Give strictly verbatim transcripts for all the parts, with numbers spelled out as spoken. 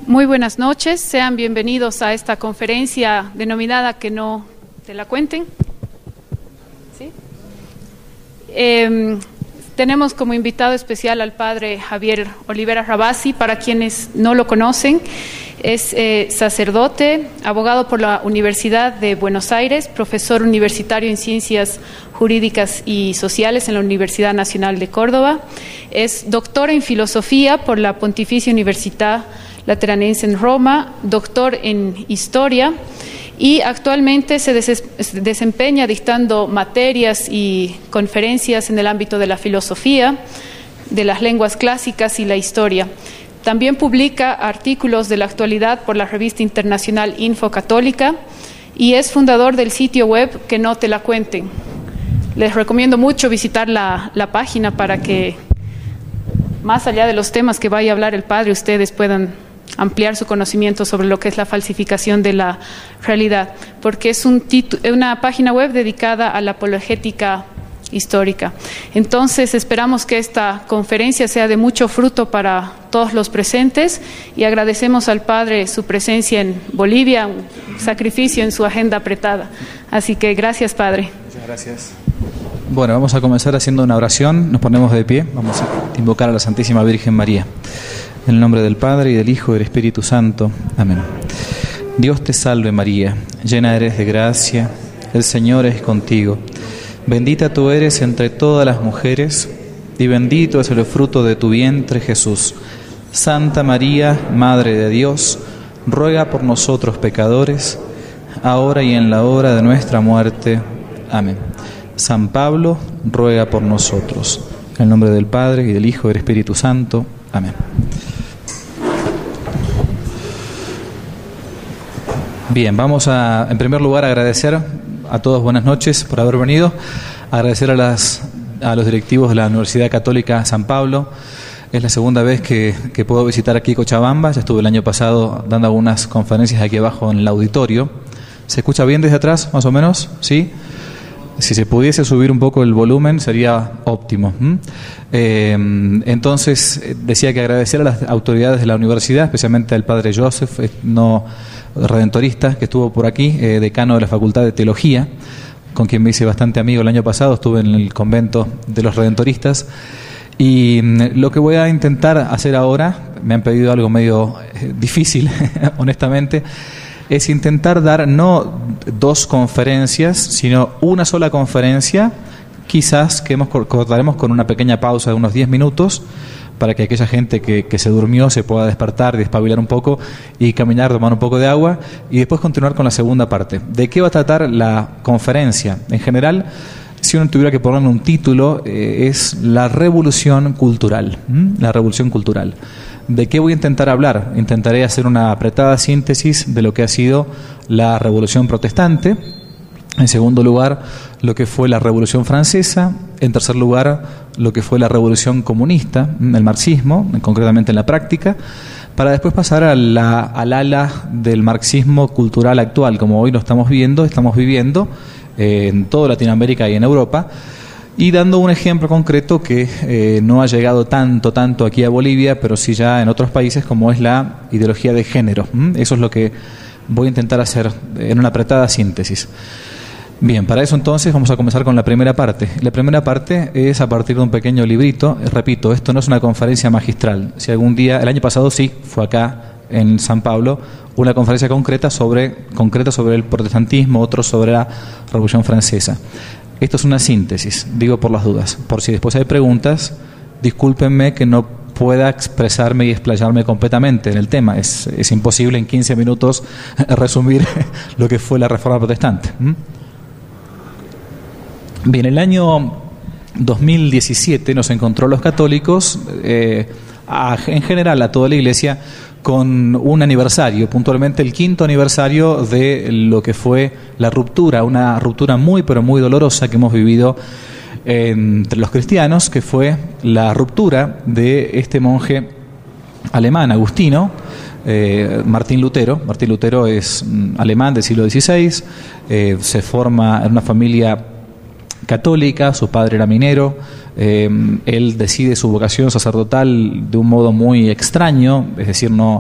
Muy buenas noches, sean bienvenidos a esta conferencia denominada Que no te la cuenten. ¿Sí? Eh, tenemos como invitado especial al padre Javier Olivera Rabasi. Para quienes no lo conocen, es eh, sacerdote, abogado por la Universidad de Buenos Aires, profesor universitario en Ciencias Jurídicas y Sociales en la Universidad Nacional de Córdoba, es doctor en Filosofía por la Pontificia Università Lateranense en Roma, doctor en Historia, y actualmente se des- desempeña dictando materias y conferencias en el ámbito de la filosofía, de las lenguas clásicas y la historia. También publica artículos de la actualidad por la revista internacional Info Católica y es fundador del sitio web Que no te la cuenten. Les recomiendo mucho visitar la, la página para que, más allá de los temas que vaya a hablar el padre, ustedes puedan ampliar su conocimiento sobre lo que es la falsificación de la realidad, porque es un titu- una página web dedicada a la apologética histórica. Entonces esperamos que esta conferencia sea de mucho fruto para todos los presentes y agradecemos al Padre su presencia en Bolivia, un sacrificio en su agenda apretada. Así que gracias, Padre. Muchas gracias. Bueno, vamos a comenzar haciendo una oración, nos ponemos de pie, vamos a invocar a la Santísima Virgen María. En el nombre del Padre, y del Hijo, y del Espíritu Santo. Amén. Dios te salve María, llena eres de gracia, el Señor es contigo. Bendita tú eres entre todas las mujeres, y bendito es el fruto de tu vientre, Jesús. Santa María, Madre de Dios, ruega por nosotros pecadores, ahora y en la hora de nuestra muerte. Amén. San Pablo, ruega por nosotros. En el nombre del Padre, y del Hijo, y del Espíritu Santo. Amén. Bien, vamos a, en primer lugar, agradecer a todos, buenas noches por haber venido, agradecer a, las, a los directivos de la Universidad Católica San Pablo. Es la segunda vez que, que puedo visitar aquí Cochabamba, ya estuve el año pasado dando algunas conferencias aquí abajo en el auditorio. ¿Se escucha bien desde atrás, más o menos? ¿Sí? Si se pudiese subir un poco el volumen sería óptimo. ¿Mm? Eh, entonces, decía que agradecer a las autoridades de la universidad, especialmente al padre Joseph, no redentorista, que estuvo por aquí, eh, decano de la Facultad de Teología, con quien me hice bastante amigo el año pasado, estuve en el convento de los redentoristas. Y lo que voy a intentar hacer ahora, me han pedido algo medio eh, difícil, honestamente, es intentar dar no dos conferencias, sino una sola conferencia, quizás que hemos, cortaremos con una pequeña pausa de unos diez minutos, para que aquella gente que, que se durmió se pueda despertar, despabilar un poco y caminar, tomar un poco de agua, y después continuar con la segunda parte. ¿De qué va a tratar la conferencia? En general, si uno tuviera que ponerle un título, eh, es la revolución cultural. ¿Mm? La revolución cultural. ¿De qué voy a intentar hablar? Intentaré hacer una apretada síntesis de lo que ha sido la Revolución Protestante. En segundo lugar, lo que fue la Revolución Francesa. En tercer lugar, lo que fue la Revolución Comunista, el marxismo, concretamente en la práctica, para después pasar a la, al ala del marxismo cultural actual, como hoy lo estamos viendo, estamos viviendo eh, en toda Latinoamérica y en Europa. Y dando un ejemplo concreto que eh, no ha llegado tanto, tanto aquí a Bolivia, pero sí ya en otros países, como es la ideología de género. ¿Mm? Eso es lo que voy a intentar hacer en una apretada síntesis. Bien, para eso entonces vamos a comenzar con la primera parte. La primera parte es a partir de un pequeño librito. Repito, esto no es una conferencia magistral. Si algún día, el año pasado sí, fue acá en San Pablo, una conferencia concreta sobre, concreta sobre el protestantismo, otro sobre la Revolución Francesa. Esto es una síntesis, digo por las dudas. Por si después hay preguntas, discúlpenme que no pueda expresarme y explayarme completamente en el tema. Es, es imposible en quince minutos resumir lo que fue la Reforma Protestante. ¿Mm? Bien, el año dos mil diecisiete nos encontró los católicos, eh, a, en general a toda la Iglesia, con un aniversario, puntualmente el quinto aniversario de lo que fue la ruptura, una ruptura muy pero muy dolorosa que hemos vivido eh, entre los cristianos, que fue la ruptura de este monje alemán, agustino, eh, Martín Lutero. Martín Lutero es mm, alemán del siglo dieciséis, eh, se forma en una familia católica, su padre era minero, eh, él decide su vocación sacerdotal de un modo muy extraño, es decir, no,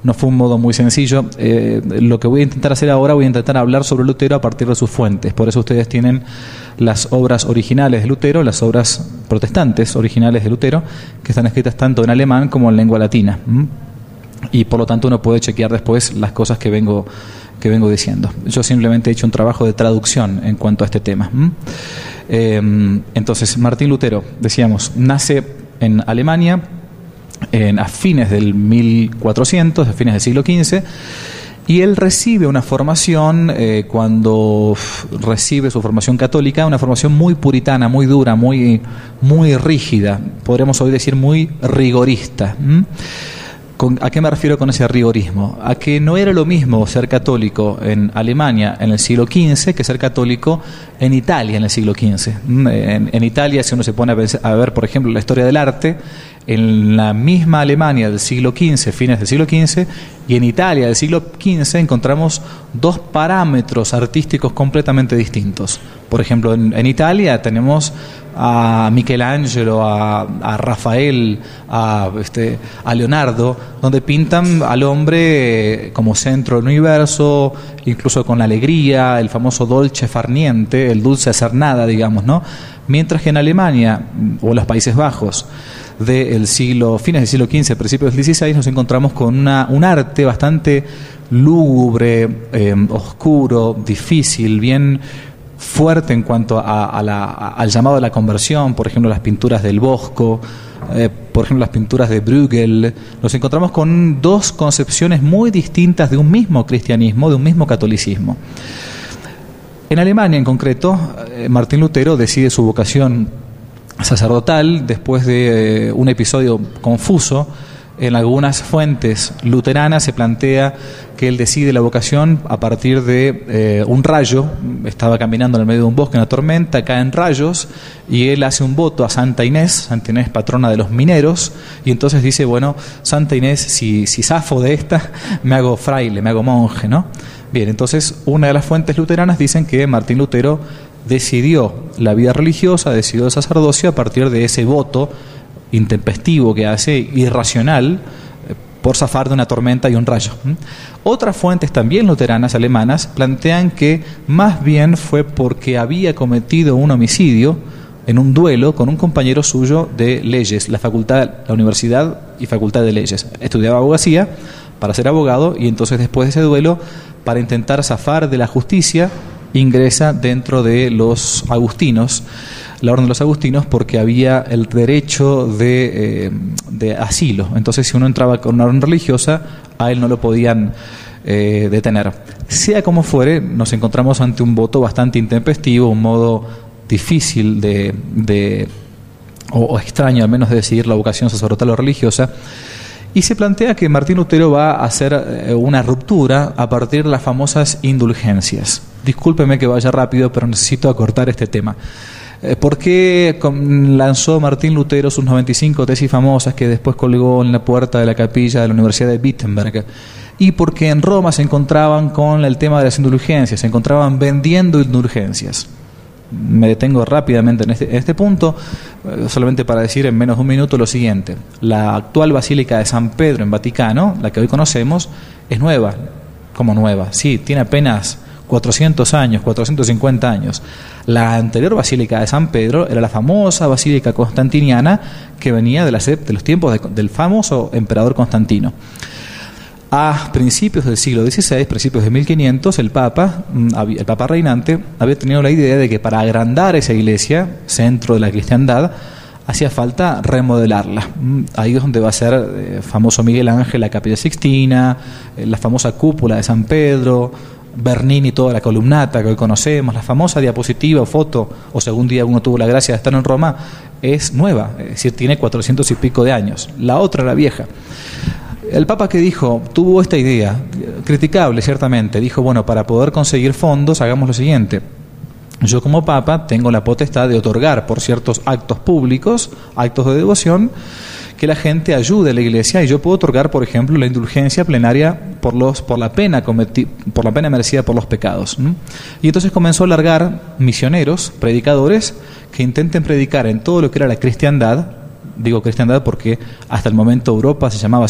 no fue un modo muy sencillo. Eh, lo que voy a intentar hacer ahora, voy a intentar hablar sobre Lutero a partir de sus fuentes. Por eso ustedes tienen las obras originales de Lutero, las obras protestantes originales de Lutero, que están escritas tanto en alemán como en lengua latina. ¿Mm? Y por lo tanto uno puede chequear después las cosas que vengo que vengo diciendo. Yo simplemente he hecho un trabajo de traducción en cuanto a este tema. ¿Mm? Eh, entonces, Martín Lutero, decíamos, nace en Alemania en, a fines del mil cuatrocientos, a fines del siglo quince, y él recibe una formación, eh, cuando recibe su formación católica, una formación muy puritana, muy dura, muy, muy rígida, podremos hoy decir muy rigorista. ¿Mm? Con, ¿A qué me refiero con ese rigorismo? A que no era lo mismo ser católico en Alemania en el siglo quince que ser católico en Italia en el siglo quince. En, en Italia, si uno se pone a, pensar, a ver, por ejemplo, la historia del arte, en la misma Alemania del siglo quince, fines del siglo quince, y en Italia del siglo quince encontramos dos parámetros artísticos completamente distintos. Por ejemplo, en, en Italia tenemos a Michelangelo, a, a Rafael, a, este, a Leonardo, donde pintan al hombre como centro del universo, incluso con la alegría, el famoso dolce far niente, el dulce hacer nada, digamos, ¿no? Mientras que en Alemania o en los Países Bajos del siglo, fines del siglo quince, principios del dieciséis, nos encontramos con una, un arte bastante lúgubre, eh, oscuro, difícil, bien fuerte en cuanto a, a la, a, al llamado de la conversión. Por ejemplo, las pinturas del Bosco, eh, por ejemplo, las pinturas de Bruegel. Nos encontramos con dos concepciones muy distintas de un mismo cristianismo, de un mismo catolicismo. En Alemania, en concreto, eh, Martín Lutero decide su vocación sacerdotal después de eh, un episodio confuso. En algunas fuentes luteranas se plantea que él decide la vocación a partir de eh, un rayo. Estaba caminando en el medio de un bosque, en una tormenta, caen rayos y él hace un voto a Santa Inés, Santa Inés, patrona de los mineros, y entonces dice, bueno, Santa Inés, si, si zafo de esta, me hago fraile, me hago monje, ¿no? Bien, entonces una de las fuentes luteranas dicen que Martín Lutero decidió la vida religiosa, decidió el sacerdocio a partir de ese voto intempestivo que hace, irracional, por zafar de una tormenta y un rayo. Otras fuentes también luteranas alemanas plantean que más bien fue porque había cometido un homicidio en un duelo con un compañero suyo de leyes, la facultad, la universidad y facultad de leyes. Estudiaba abogacía para ser abogado y entonces después de ese duelo, para intentar zafar de la justicia, ingresa dentro de los agustinos, la orden de los agustinos, porque había el derecho de, eh, de asilo. Entonces, si uno entraba con una orden religiosa, a él no lo podían eh, detener. Sea como fuere, nos encontramos ante un voto bastante intempestivo, un modo difícil de, de o, o extraño al menos de decidir la vocación sacerdotal o religiosa. Y se plantea que Martín Lutero va a hacer una ruptura a partir de las famosas indulgencias. Discúlpeme que vaya rápido, pero necesito acortar este tema. ¿Por qué lanzó Martín Lutero sus noventa y cinco tesis famosas que después colgó en la puerta de la capilla de la Universidad de Wittenberg? Y porque en Roma se encontraban con el tema de las indulgencias, se encontraban vendiendo indulgencias. Me detengo rápidamente en este, en este punto, solamente para decir en menos de un minuto lo siguiente. La actual Basílica de San Pedro en Vaticano, la que hoy conocemos, es nueva. ¿Cómo nueva? Sí, tiene apenas cuatrocientos años, cuatrocientos cincuenta años. La anterior Basílica de San Pedro era la famosa Basílica Constantiniana que venía de, la, de los tiempos de, del famoso emperador Constantino. A principios del siglo dieciséis, principios de mil quinientos, el Papa, el Papa reinante, había tenido la idea de que para agrandar esa iglesia, centro de la cristiandad, hacía falta remodelarla. Ahí es donde va a ser eh, famoso Miguel Ángel, la Capilla Sixtina, eh, la famosa cúpula de San Pedro, Bernini, toda la columnata que hoy conocemos, la famosa diapositiva o foto, o si algún día uno tuvo la gracia de estar en Roma, es nueva, es decir, tiene cuatrocientos y pico de años. La otra era vieja. El Papa, que dijo, tuvo esta idea, criticable ciertamente, dijo, bueno, para poder conseguir fondos hagamos lo siguiente: yo como Papa tengo la potestad de otorgar por ciertos actos públicos, actos de devoción, que la gente ayude a la iglesia, y yo puedo otorgar, por ejemplo, la indulgencia plenaria por los por la pena cometi, por la pena merecida por los pecados. ¿Mm? Y entonces comenzó a largar misioneros, predicadores, que intenten predicar en todo lo que era la cristiandad. Digo cristiandad porque hasta el momento Europa se llamaba así,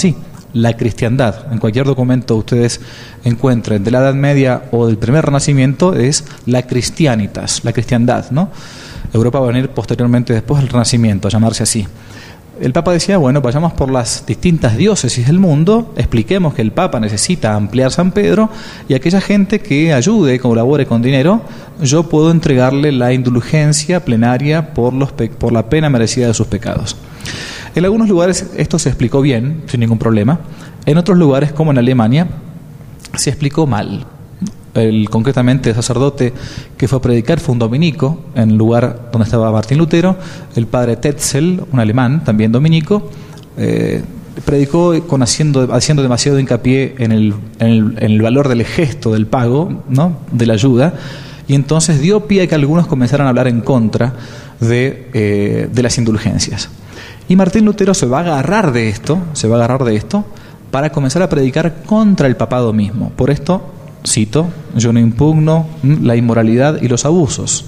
la cristiandad. En cualquier documento ustedes encuentren de la Edad Media o del primer Renacimiento es la Christianitas, la cristiandad, ¿no? Europa va a venir posteriormente después del Renacimiento a llamarse así. El Papa decía, bueno, vayamos por las distintas diócesis del mundo, expliquemos que el Papa necesita ampliar San Pedro y aquella gente que ayude, colabore con dinero, yo puedo entregarle la indulgencia plenaria por, los pe- por la pena merecida de sus pecados. En algunos lugares esto se explicó bien, sin ningún problema. En otros lugares, como en Alemania, se explicó mal. El, concretamente el sacerdote que fue a predicar fue un dominico en el lugar donde estaba Martín Lutero. El padre Tetzel, un alemán también dominico, eh, predicó con haciendo, haciendo demasiado hincapié en el, en, el, en el valor del gesto del pago, ¿no?, de la ayuda, y entonces dio pie a que algunos comenzaran a hablar en contra de, eh, de las indulgencias. Y Martín Lutero se va a agarrar de esto, se va a agarrar de esto para comenzar a predicar contra el papado mismo. Por esto cito, yo no impugno la inmoralidad y los abusos,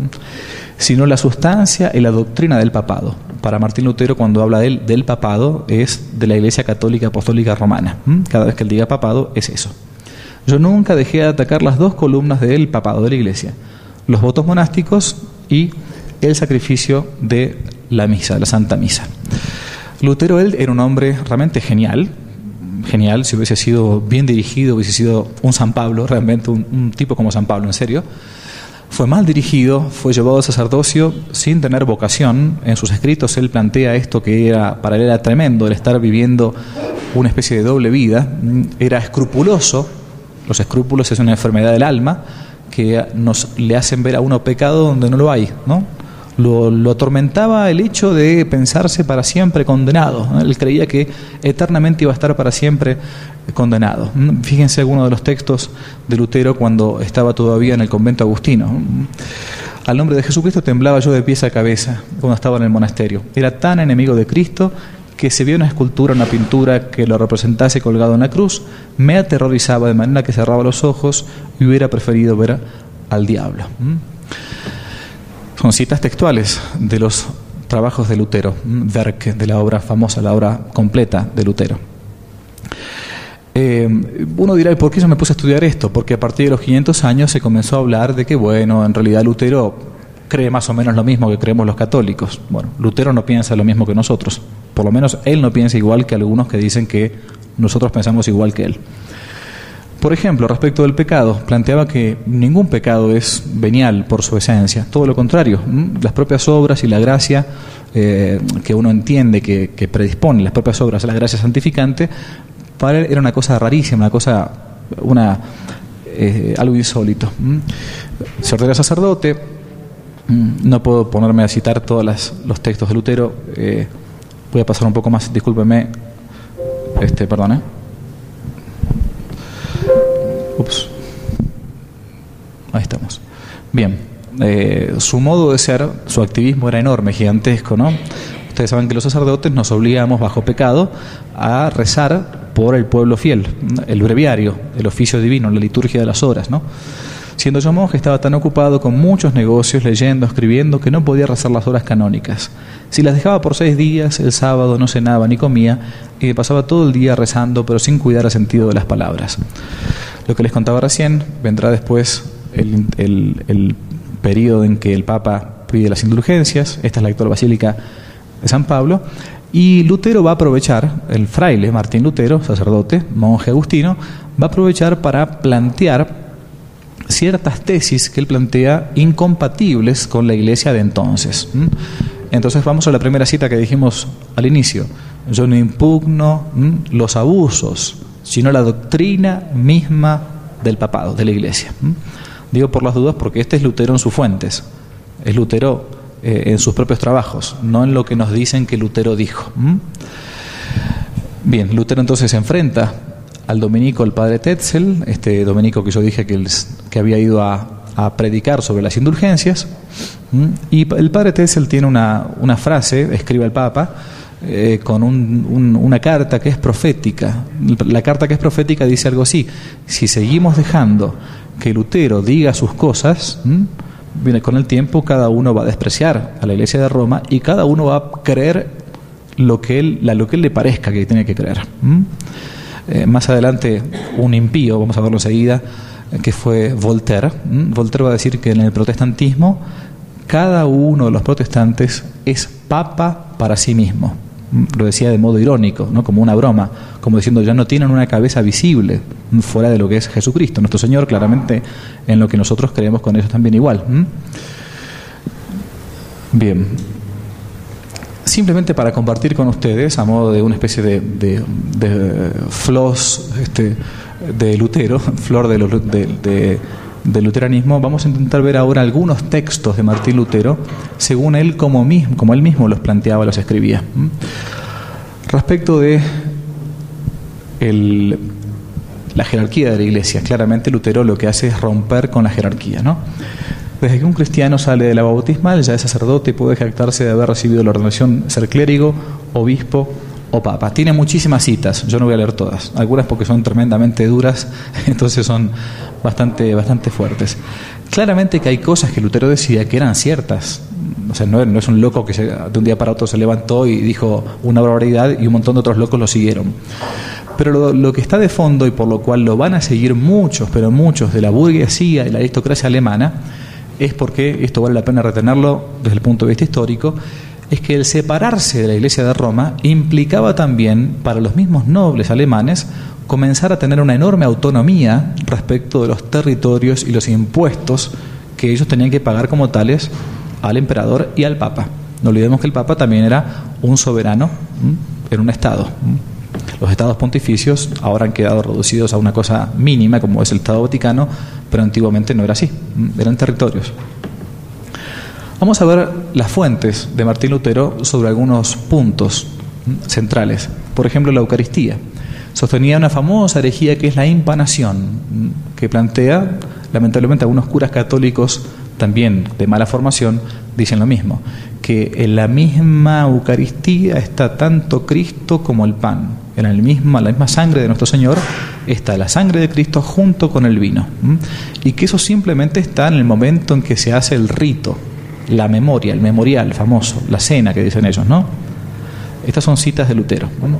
sino la sustancia y la doctrina del papado. Para Martín Lutero, cuando habla de él, del papado, es de la Iglesia Católica Apostólica Romana. Cada vez que él diga papado, es eso. Yo nunca dejé de atacar las dos columnas del papado de la Iglesia, los votos monásticos y el sacrificio de la misa, de la Santa Misa. Lutero, él era un hombre realmente genial, genial, si hubiese sido bien dirigido, hubiese sido un San Pablo, realmente un, un tipo como San Pablo, en serio. Fue mal dirigido, fue llevado al sacerdocio sin tener vocación. En sus escritos él plantea esto que era, para él era tremendo, el estar viviendo una especie de doble vida. Era escrupuloso, los escrúpulos es una enfermedad del alma que nos le hacen ver a uno pecado donde no lo hay, ¿no? Lo, lo atormentaba el hecho de pensarse para siempre condenado, ¿no? Él creía que eternamente iba a estar para siempre condenado. Fíjense algunos de los textos de Lutero cuando estaba todavía en el convento agustino. Al nombre de Jesucristo temblaba yo de pies a cabeza cuando estaba en el monasterio. Era tan enemigo de Cristo que se vio una escultura, una pintura que lo representase colgado en la cruz, me aterrorizaba de manera que cerraba los ojos y hubiera preferido ver al diablo. Son citas textuales de los trabajos de Lutero, Werke, de la obra famosa, la obra completa de Lutero. Eh, uno dirá, ¿y por qué yo me puse a estudiar esto? Porque a partir de los quinientos años se comenzó a hablar de que, bueno, en realidad Lutero cree más o menos lo mismo que creemos los católicos. Bueno, Lutero no piensa lo mismo que nosotros. Por lo menos él no piensa igual que algunos que dicen que nosotros pensamos igual que él. Por ejemplo, respecto del pecado, planteaba que ningún pecado es venial por su esencia, todo lo contrario, las propias obras y la gracia eh, que uno entiende que, que predispone, las propias obras a la gracia santificante, para él era una cosa rarísima, una cosa, una, eh, algo insólito. Se ordena sacerdote, no puedo ponerme a citar todos las, los textos de Lutero, eh, voy a pasar un poco más, discúlpeme, este, perdón, ¿eh? Ups. Ahí estamos. Bien, eh, su modo de ser, su activismo era enorme, gigantesco, ¿no? Ustedes saben que los sacerdotes nos obligamos bajo pecado a rezar por el pueblo fiel, el breviario, el oficio divino, la liturgia de las horas, ¿no? Siendo yo monje estaba tan ocupado con muchos negocios, leyendo, escribiendo, que no podía rezar las horas canónicas. Si las dejaba por seis días, el sábado no cenaba ni comía y me pasaba todo el día rezando, pero sin cuidar el sentido de las palabras. Lo que les contaba recién, vendrá después el, el, el periodo en que el Papa pide las indulgencias. Esta es la actual Basílica de San Pablo. Y Lutero va a aprovechar, el fraile Martín Lutero, sacerdote, monje agustino, va a aprovechar para plantear ciertas tesis que él plantea incompatibles con la iglesia de entonces. Entonces vamos a la primera cita que dijimos al inicio. Yo no impugno los abusos, sino la doctrina misma del papado, de la iglesia. Digo por las dudas porque este es Lutero en sus fuentes, es Lutero eh, en sus propios trabajos, no en lo que nos dicen que Lutero dijo. Bien, Lutero entonces se enfrenta al dominico, el padre Tetzel, este dominico que yo dije que, el, que había ido a, a predicar sobre las indulgencias, y el padre Tetzel tiene una, una frase, escribe al Papa, eh, con un, un, una carta que es profética. La carta que es profética dice algo así: si seguimos dejando que Lutero diga sus cosas, ¿m? con el tiempo cada uno va a despreciar a la iglesia de Roma y cada uno va a creer lo que él, la, lo que él le parezca que tiene que creer. ¿Mm? Eh, más adelante, un impío, vamos a verlo enseguida, que fue Voltaire. ¿Mm? Voltaire va a decir que en el protestantismo cada uno de los protestantes es papa para sí mismo. ¿Mm? Lo decía de modo irónico, ¿no? Como una broma, como diciendo ya no tienen una cabeza visible fuera de lo que es Jesucristo, nuestro Señor, claramente en lo que nosotros creemos con ellos también igual. ¿Mm? Bien. Simplemente para compartir con ustedes, a modo de una especie de, de, de flos este, de Lutero, flor de, de, de, de luteranismo, vamos a intentar ver ahora algunos textos de Martín Lutero, según él como, mismo, como él mismo los planteaba, los escribía. Respecto de el, la jerarquía de la Iglesia, claramente Lutero lo que hace es romper con la jerarquía, ¿no? Desde que un cristiano sale de la bautismal, ya es sacerdote y puede jactarse de haber recibido la ordenación, ser clérigo, obispo o papa. Tiene muchísimas citas, yo no voy a leer todas, algunas porque son tremendamente duras, entonces son bastante, bastante fuertes. Claramente que hay cosas que Lutero decía que eran ciertas, o sea, no, no es un loco que se, de un día para otro se levantó y dijo una barbaridad y un montón de otros locos lo siguieron. Pero lo, lo que está de fondo y por lo cual lo van a seguir muchos, pero muchos de la burguesía y la aristocracia alemana, es porque, esto vale la pena retenerlo desde el punto de vista histórico, es que el separarse de la Iglesia de Roma implicaba también para los mismos nobles alemanes comenzar a tener una enorme autonomía respecto de los territorios y los impuestos que ellos tenían que pagar como tales al emperador y al papa. No olvidemos que el papa también era un soberano ¿m? en un estado. ¿m? Los estados pontificios ahora han quedado reducidos a una cosa mínima como es el Estado Vaticano, pero antiguamente no era así, eran territorios. Vamos a ver las fuentes de Martín Lutero sobre algunos puntos centrales. Por ejemplo, la Eucaristía. Sostenía una famosa herejía que es la impanación, que plantea, lamentablemente, algunos curas católicos también de mala formación dicen lo mismo, que en la misma Eucaristía está tanto Cristo como el pan. En el misma, la misma sangre de nuestro Señor está la sangre de Cristo junto con el vino. ¿Mm? Y que eso simplemente está en el momento en que se hace el rito, la memoria, el memorial famoso, la cena que dicen ellos, ¿no? Estas son citas de Lutero. Bueno,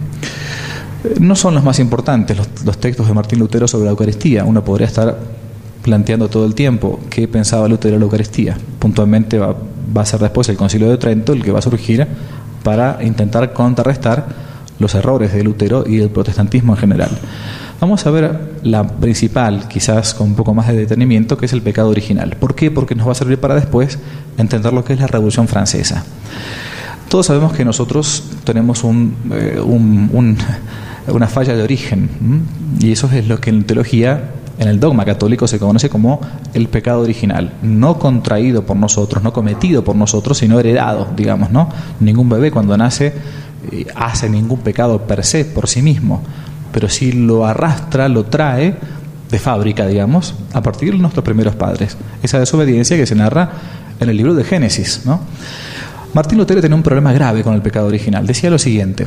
no son los más importantes los, los textos de Martín Lutero sobre la Eucaristía. Uno podría estar planteando todo el tiempo qué pensaba Lutero de la Eucaristía. Puntualmente va, va a ser después el Concilio de Trento el que va a surgir para intentar contrarrestar los errores de Lutero y del protestantismo en general. Vamos a ver la principal, quizás con un poco más de detenimiento, que es el pecado original. ¿Por qué? Porque nos va a servir para después entender lo que es la Revolución Francesa. Todos sabemos que nosotros tenemos un, eh, un, un, una falla de origen, ¿m? y eso es lo que en teología, en el dogma católico, se conoce como el pecado original, no contraído por nosotros, no cometido por nosotros, sino heredado, digamos, ¿no? Ningún bebé cuando nace eh, hace ningún pecado per se, por sí mismo, pero sí lo arrastra, lo trae de fábrica, digamos, a partir de nuestros primeros padres. Esa desobediencia que se narra en el libro de Génesis, ¿no? Martín Lutero tenía un problema grave con el pecado original. Decía lo siguiente: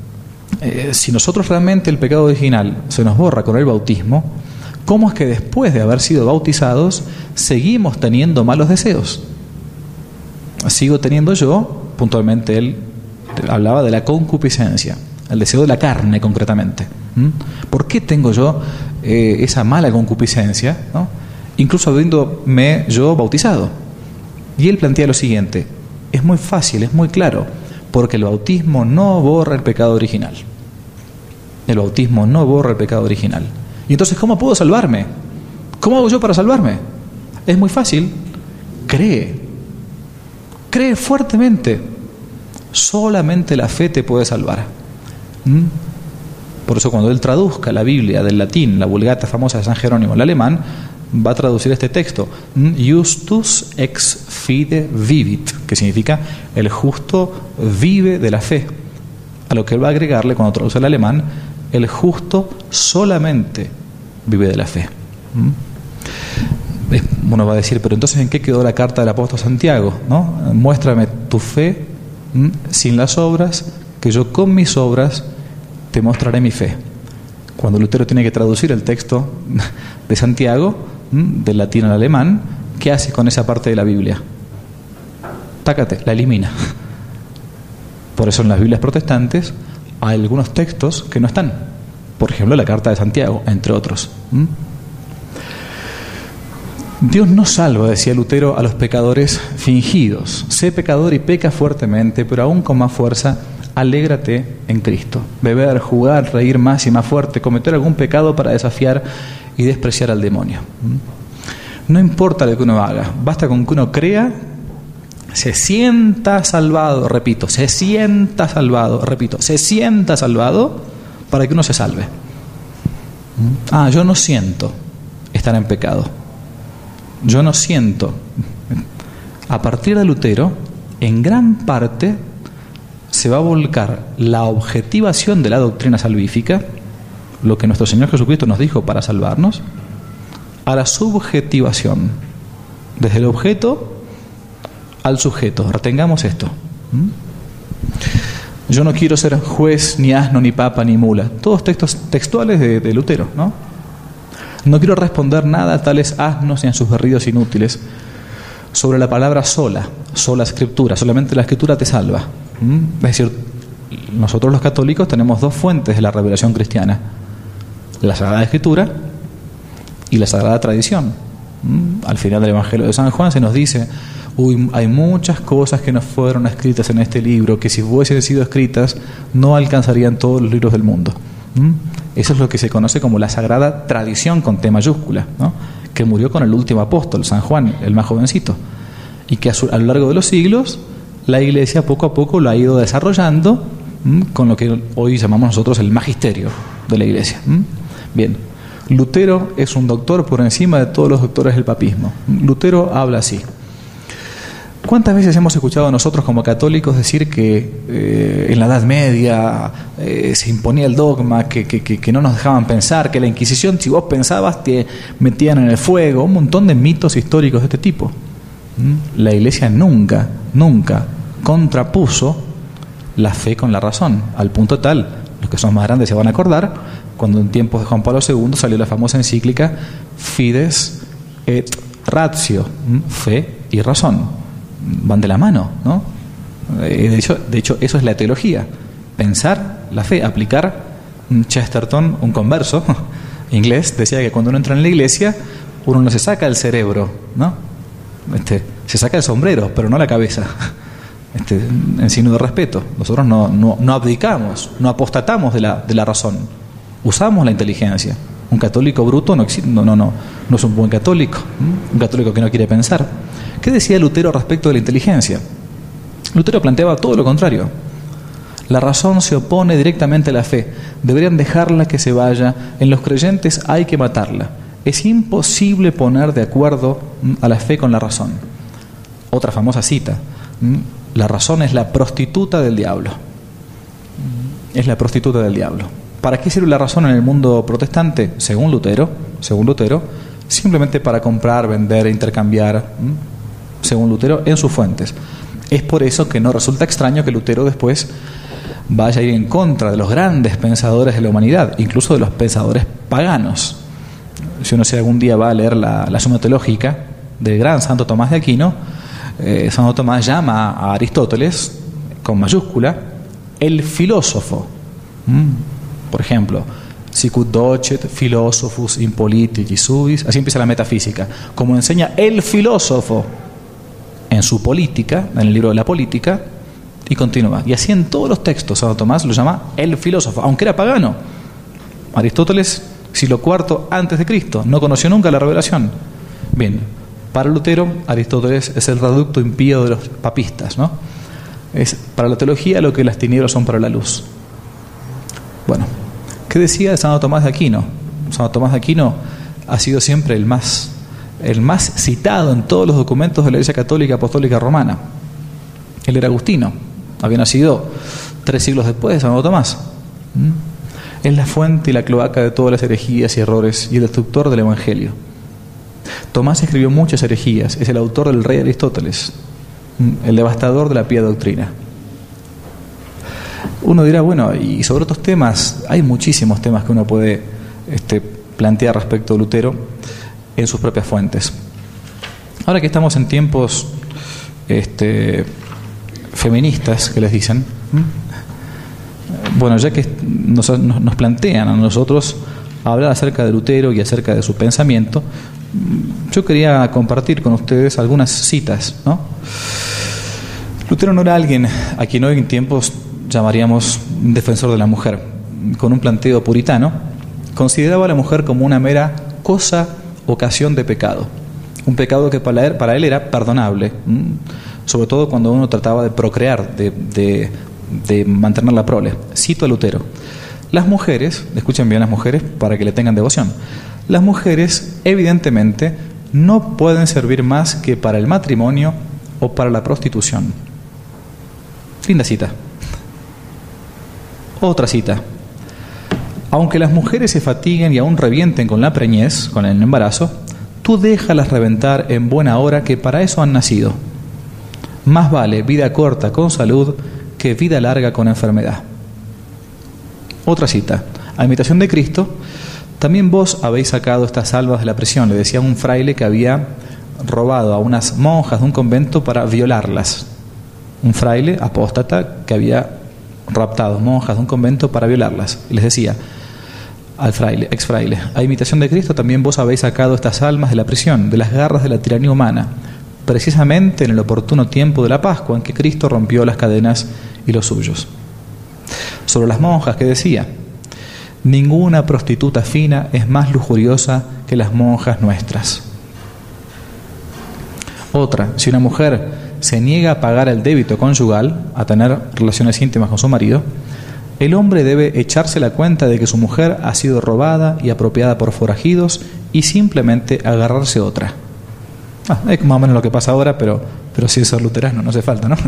eh, si nosotros realmente el pecado original se nos borra con el bautismo, ¿cómo es que después de haber sido bautizados seguimos teniendo malos deseos? Sigo teniendo yo, puntualmente él hablaba de la concupiscencia, el deseo de la carne concretamente. ¿Mm? ¿Por qué tengo yo eh, esa mala concupiscencia, ¿no? incluso habiéndome yo bautizado? Y él plantea lo siguiente: es muy fácil, es muy claro, porque el bautismo no borra el pecado original. El bautismo no borra el pecado original. Y entonces, ¿cómo puedo salvarme? ¿Cómo hago yo para salvarme? Es muy fácil. Cree. Cree fuertemente. Solamente la fe te puede salvar. ¿Mm? Por eso cuando él traduzca la Biblia del latín, la Vulgata famosa de San Jerónimo, al alemán, va a traducir este texto: Justus ex fide vivit, que significa el justo vive de la fe. A lo que él va a agregarle, cuando traduce al alemán, el justo solamente vive de la fe. ¿Mm? Uno va a decir, pero entonces ¿en qué quedó la carta del apóstol Santiago? ¿No? Muéstrame tu fe ¿m? sin las obras, que yo con mis obras te mostraré mi fe. Cuando Lutero tiene que traducir el texto de Santiago, ¿m? del latín al alemán, ¿qué hace con esa parte de la Biblia? Tácate, la elimina. Por eso en las Biblias protestantes hay algunos textos que no están. Por ejemplo, la Carta de Santiago, entre otros. ¿Mm? Dios no salva, decía Lutero, a los pecadores fingidos. Sé pecador y peca fuertemente, pero aún con más fuerza, alégrate en Cristo. Beber, jugar, reír más y más fuerte, cometer algún pecado para desafiar y despreciar al demonio. No importa lo que uno haga, basta con que uno crea, se sienta salvado, repito, se sienta salvado, repito, se sienta salvado para que uno se salve. Ah, yo no siento estar en pecado. Yo no siento. A partir de Lutero, en gran parte se va a volcar la objetivación de la doctrina salvífica, lo que nuestro Señor Jesucristo nos dijo para salvarnos, a la subjetivación, desde el objeto al sujeto. Retengamos esto. ¿Mm? Yo no quiero ser juez, ni asno, ni papa, ni mula. Todos textos textuales de, de Lutero, ¿no? No quiero responder nada a tales asnos ni a sus berridos inútiles. Sobre la palabra sola, sola escritura, solamente la escritura te salva. ¿Mm? Es decir, nosotros los católicos tenemos dos fuentes de la revelación cristiana: la Sagrada Escritura y la Sagrada Tradición. ¿Mm? Al final del Evangelio de San Juan se nos dice: uy, hay muchas cosas que no fueron escritas en este libro, que si hubiesen sido escritas no alcanzarían todos los libros del mundo. ¿Mm? Eso es lo que se conoce como la Sagrada Tradición con T mayúscula, ¿no? Que murió con el último apóstol, San Juan, el más jovencito, y que a, su, a lo largo de los siglos la Iglesia poco a poco lo ha ido desarrollando, ¿m? Con lo que hoy llamamos nosotros el magisterio de la Iglesia. ¿M? Bien, Lutero es un doctor por encima de todos los doctores del papismo. Lutero habla así: ¿cuántas veces hemos escuchado nosotros como católicos decir que eh, en la Edad Media eh, se imponía el dogma, que, que, que, que no nos dejaban pensar, que la Inquisición, si vos pensabas, te metían en el fuego? Un montón de mitos históricos de este tipo. ¿Mm? La Iglesia nunca, nunca contrapuso la fe con la razón, al punto tal, los que son más grandes se van a acordar, cuando en tiempos de Juan Pablo segundo salió la famosa encíclica Fides et Ratio, ¿Mm? Fe y razón. Van de la mano, ¿no? De hecho, de hecho, eso es la teología: pensar la fe, aplicar. Chesterton, un converso inglés, decía que cuando uno entra en la iglesia, uno no se saca el cerebro, ¿no? Este, se saca el sombrero, pero no la cabeza. Este, en signo de respeto. Nosotros no, no, no abdicamos, no apostatamos de la, de la razón. Usamos la inteligencia. Un católico bruto no, no, no, no, no es un buen católico. ¿Mm? Un católico que no quiere pensar. ¿Qué decía Lutero respecto de la inteligencia? Lutero planteaba todo lo contrario. La razón se opone directamente a la fe. Deberían dejarla que se vaya. En los creyentes hay que matarla. Es imposible poner de acuerdo a la fe con la razón. Otra famosa cita: la razón es la prostituta del diablo. Es la prostituta del diablo. ¿Para qué sirve la razón en el mundo protestante? Según Lutero, según Lutero, simplemente para comprar, vender, intercambiar, según Lutero, en sus fuentes. Es por eso que no resulta extraño que Lutero después vaya a ir en contra de los grandes pensadores de la humanidad, incluso de los pensadores paganos. Si uno si algún día va a leer la, la Suma Teológica del gran Santo Tomás de Aquino, eh, Santo Tomás llama a Aristóteles, con mayúscula, el filósofo. ¿Mm? Por ejemplo, sicut docet philosophus in politici suis, así empieza la metafísica, como enseña el filósofo en su política, en el libro de la política, y continúa. Y así en todos los textos Santo Tomás lo llama el filósofo, aunque era pagano. Aristóteles, siglo cuarto antes de Cristo, no conoció nunca la revelación. Bien, para Lutero, Aristóteles es el reducto impío de los papistas, ¿no? Es para la teología lo que las tinieblas son para la luz. Bueno, ¿qué decía de Santo Tomás de Aquino? Santo Tomás de Aquino ha sido siempre el más, el más citado en todos los documentos de la Iglesia Católica Apostólica Romana. Él era agustino, había nacido tres siglos después de Santo Tomás. ¿Mm? Es la fuente y la cloaca de todas las herejías y errores y el destructor del Evangelio. Tomás escribió muchas herejías, es el autor del Rey Aristóteles, el devastador de la pía doctrina. Uno dirá, bueno, y sobre otros temas, hay muchísimos temas que uno puede este, plantear respecto a Lutero en sus propias fuentes. Ahora que estamos en tiempos este, feministas, que les dicen, ¿Mm? Bueno, ya que nos, nos plantean a nosotros hablar acerca de Lutero y acerca de su pensamiento, yo quería compartir con ustedes algunas citas, ¿no? Lutero no era alguien a quien hoy en tiempos llamaríamos defensor de la mujer. Con un planteo puritano, consideraba a la mujer como una mera cosa, ocasión de pecado. Un pecado que para él, para él era perdonable, sobre todo cuando uno trataba de procrear, de, de, de mantener la prole. Cito a Lutero: las mujeres, escuchen bien las mujeres para que le tengan devoción, las mujeres evidentemente no pueden servir más que para el matrimonio o para la prostitución. Linda cita. Otra cita: aunque las mujeres se fatiguen y aún revienten con la preñez, con el embarazo, tú déjalas reventar en buena hora, que para eso han nacido. Más vale vida corta con salud que vida larga con enfermedad. Otra cita: a imitación de Cristo, también vos habéis sacado estas almas de la prisión. Le decía un fraile que había robado a unas monjas de un convento para violarlas. Un fraile apóstata que había raptado monjas de un convento para violarlas. Y les decía al fraile, ex fraile: a imitación de Cristo, también vos habéis sacado estas almas de la prisión, de las garras de la tiranía humana, precisamente en el oportuno tiempo de la Pascua, en que Cristo rompió las cadenas y los suyos. Sobre las monjas, que decía: ninguna prostituta fina es más lujuriosa que las monjas nuestras. Otra: si una mujer se niega a pagar el débito conyugal, a tener relaciones íntimas con su marido, el hombre debe echarse la cuenta de que su mujer ha sido robada y apropiada por forajidos y simplemente agarrarse otra. Ah, es más o menos lo que pasa ahora, pero, pero sin ser luterano, no hace falta, ¿no?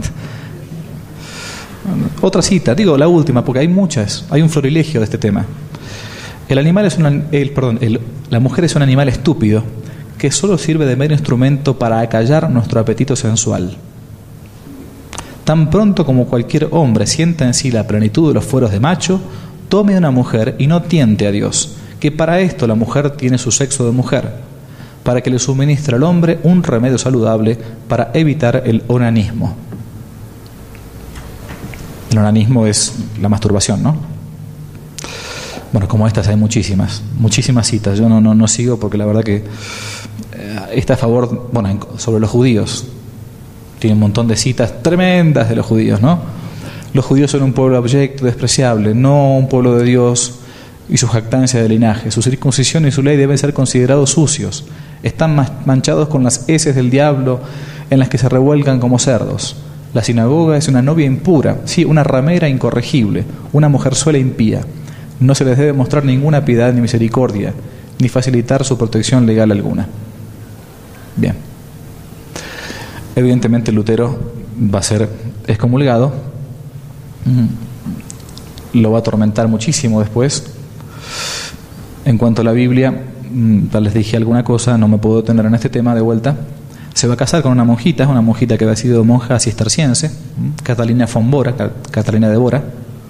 Otra cita, digo la última, porque hay muchas, hay un florilegio de este tema. El animal es un, el, perdón, el, la mujer es un animal estúpido que solo sirve de mero instrumento para acallar nuestro apetito sensual. Tan pronto como cualquier hombre sienta en sí la plenitud de los fueros de macho, tome a una mujer y no tiente a Dios, que para esto la mujer tiene su sexo de mujer, para que le suministre al hombre un remedio saludable para evitar el onanismo. El onanismo es la masturbación, ¿no? Bueno, como estas hay muchísimas, muchísimas citas. Yo no, no, no sigo porque la verdad que eh, está a favor, bueno, sobre los judíos. Tiene un montón de citas tremendas de los judíos, ¿no? Los judíos son un pueblo abyecto, despreciable, no un pueblo de Dios, y su jactancia de linaje. Su circuncisión y su ley deben ser considerados sucios. Están manchados con las heces del diablo en las que se revuelcan como cerdos. La sinagoga es una novia impura, sí, una ramera incorregible, una mujerzuela impía. No se les debe mostrar ninguna piedad ni misericordia, ni facilitar su protección legal alguna. Bien. Evidentemente Lutero va a ser excomulgado, lo va a atormentar muchísimo después. En cuanto a la Biblia, ya les dije alguna cosa, no me puedo detener en este tema de vuelta. Se va a casar con una monjita, una monjita que había sido monja cisterciense, Catalina von Bora, Catalina de Bora.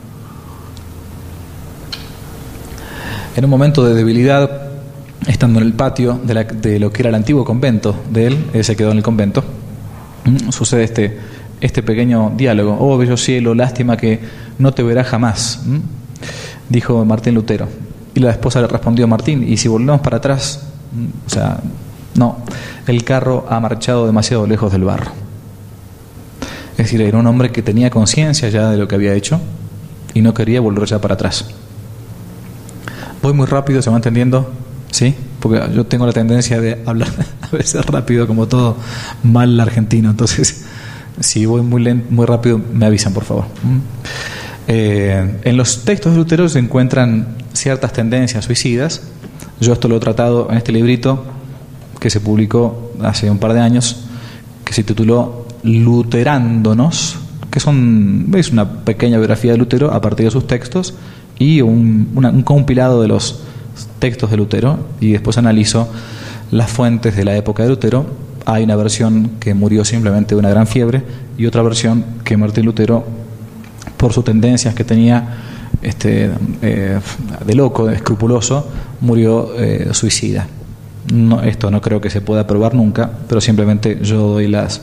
En un momento de debilidad, estando en el patio de, la, de lo que era el antiguo convento de él, él se quedó en el convento, sucede este, este pequeño diálogo. Oh, bello cielo, lástima que no te verá jamás, ¿Mm? dijo Martín Lutero. Y la esposa le respondió: Martín, y si volvemos para atrás, o sea, no, el carro ha marchado demasiado lejos del barro. Es decir, era un hombre que tenía conciencia ya de lo que había hecho y no quería volver ya para atrás. Voy muy rápido, ¿se va entendiendo? ¿Sí? Porque yo tengo la tendencia de hablar a veces rápido, como todo mal argentino. Entonces, si voy muy lento, muy rápido, me avisan, por favor. Eh, en los textos de Lutero se encuentran ciertas tendencias suicidas. Yo esto lo he tratado en este librito que se publicó hace un par de años, que se tituló Luterándonos, que son, es una pequeña biografía de Lutero a partir de sus textos y un, una, un compilado de los textos de Lutero, y después analizo las fuentes de la época de Lutero. Hay una versión que murió simplemente de una gran fiebre y otra versión que Martín Lutero, por sus tendencias que tenía este, eh, de loco, de escrupuloso, murió eh, suicida. No, esto no creo que se pueda probar nunca, pero simplemente yo doy las,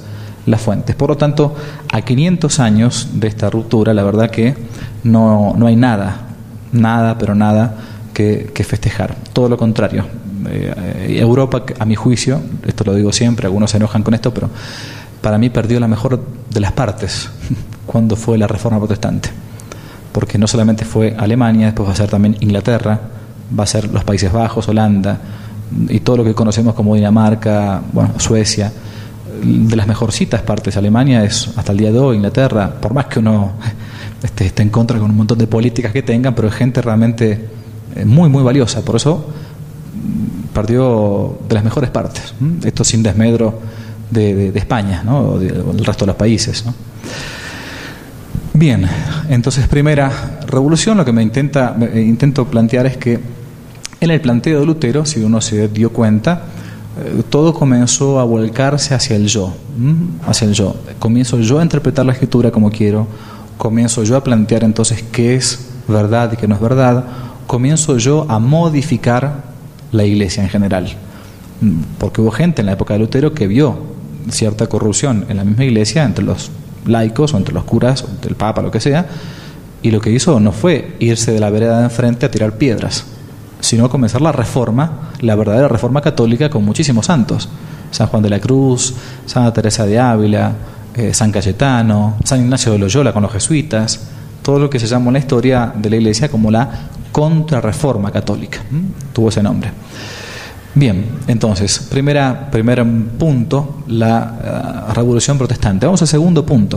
las fuentes. Por lo tanto, a quinientos años de esta ruptura, la verdad que no, no hay nada, nada, pero nada que, que festejar. Todo lo contrario. Eh, Europa, a mi juicio, esto lo digo siempre, algunos se enojan con esto, pero para mí perdió la mejor de las partes cuando fue la Reforma Protestante. Porque no solamente fue Alemania, después va a ser también Inglaterra, va a ser los Países Bajos, Holanda, y todo lo que conocemos como Dinamarca, bueno, Suecia. De las mejorcitas partes, Alemania es hasta el día de hoy, Inglaterra, por más que uno esté, esté en contra con un montón de políticas que tengan, pero es gente realmente muy, muy valiosa. Por eso perdió de las mejores partes. Esto sin desmedro de, de, de España, ¿no? O del resto de los países, ¿no? Bien, entonces primera revolución, lo que me intenta me intento plantear es que en el planteo de Lutero, si uno se dio cuenta, eh, todo comenzó a volcarse hacia el yo, ¿m? hacia el yo. Comienzo yo a interpretar la escritura como quiero, comienzo yo a plantear entonces qué es verdad y qué no es verdad, comienzo yo a modificar la iglesia en general. Porque hubo gente en la época de Lutero que vio cierta corrupción en la misma iglesia entre los laicos o entre los curas o entre el papa, lo que sea, y lo que hizo no fue irse de la vereda de enfrente a tirar piedras, sino comenzar la reforma, la verdadera reforma católica con muchísimos santos: San Juan de la Cruz, Santa Teresa de Ávila, eh, San Cayetano, San Ignacio de Loyola con los jesuitas, todo lo que se llamó en la historia de la iglesia como la contrarreforma católica. ¿Mm? Tuvo ese nombre. Bien, entonces, primera, primer punto, la uh, revolución protestante. Vamos al segundo punto.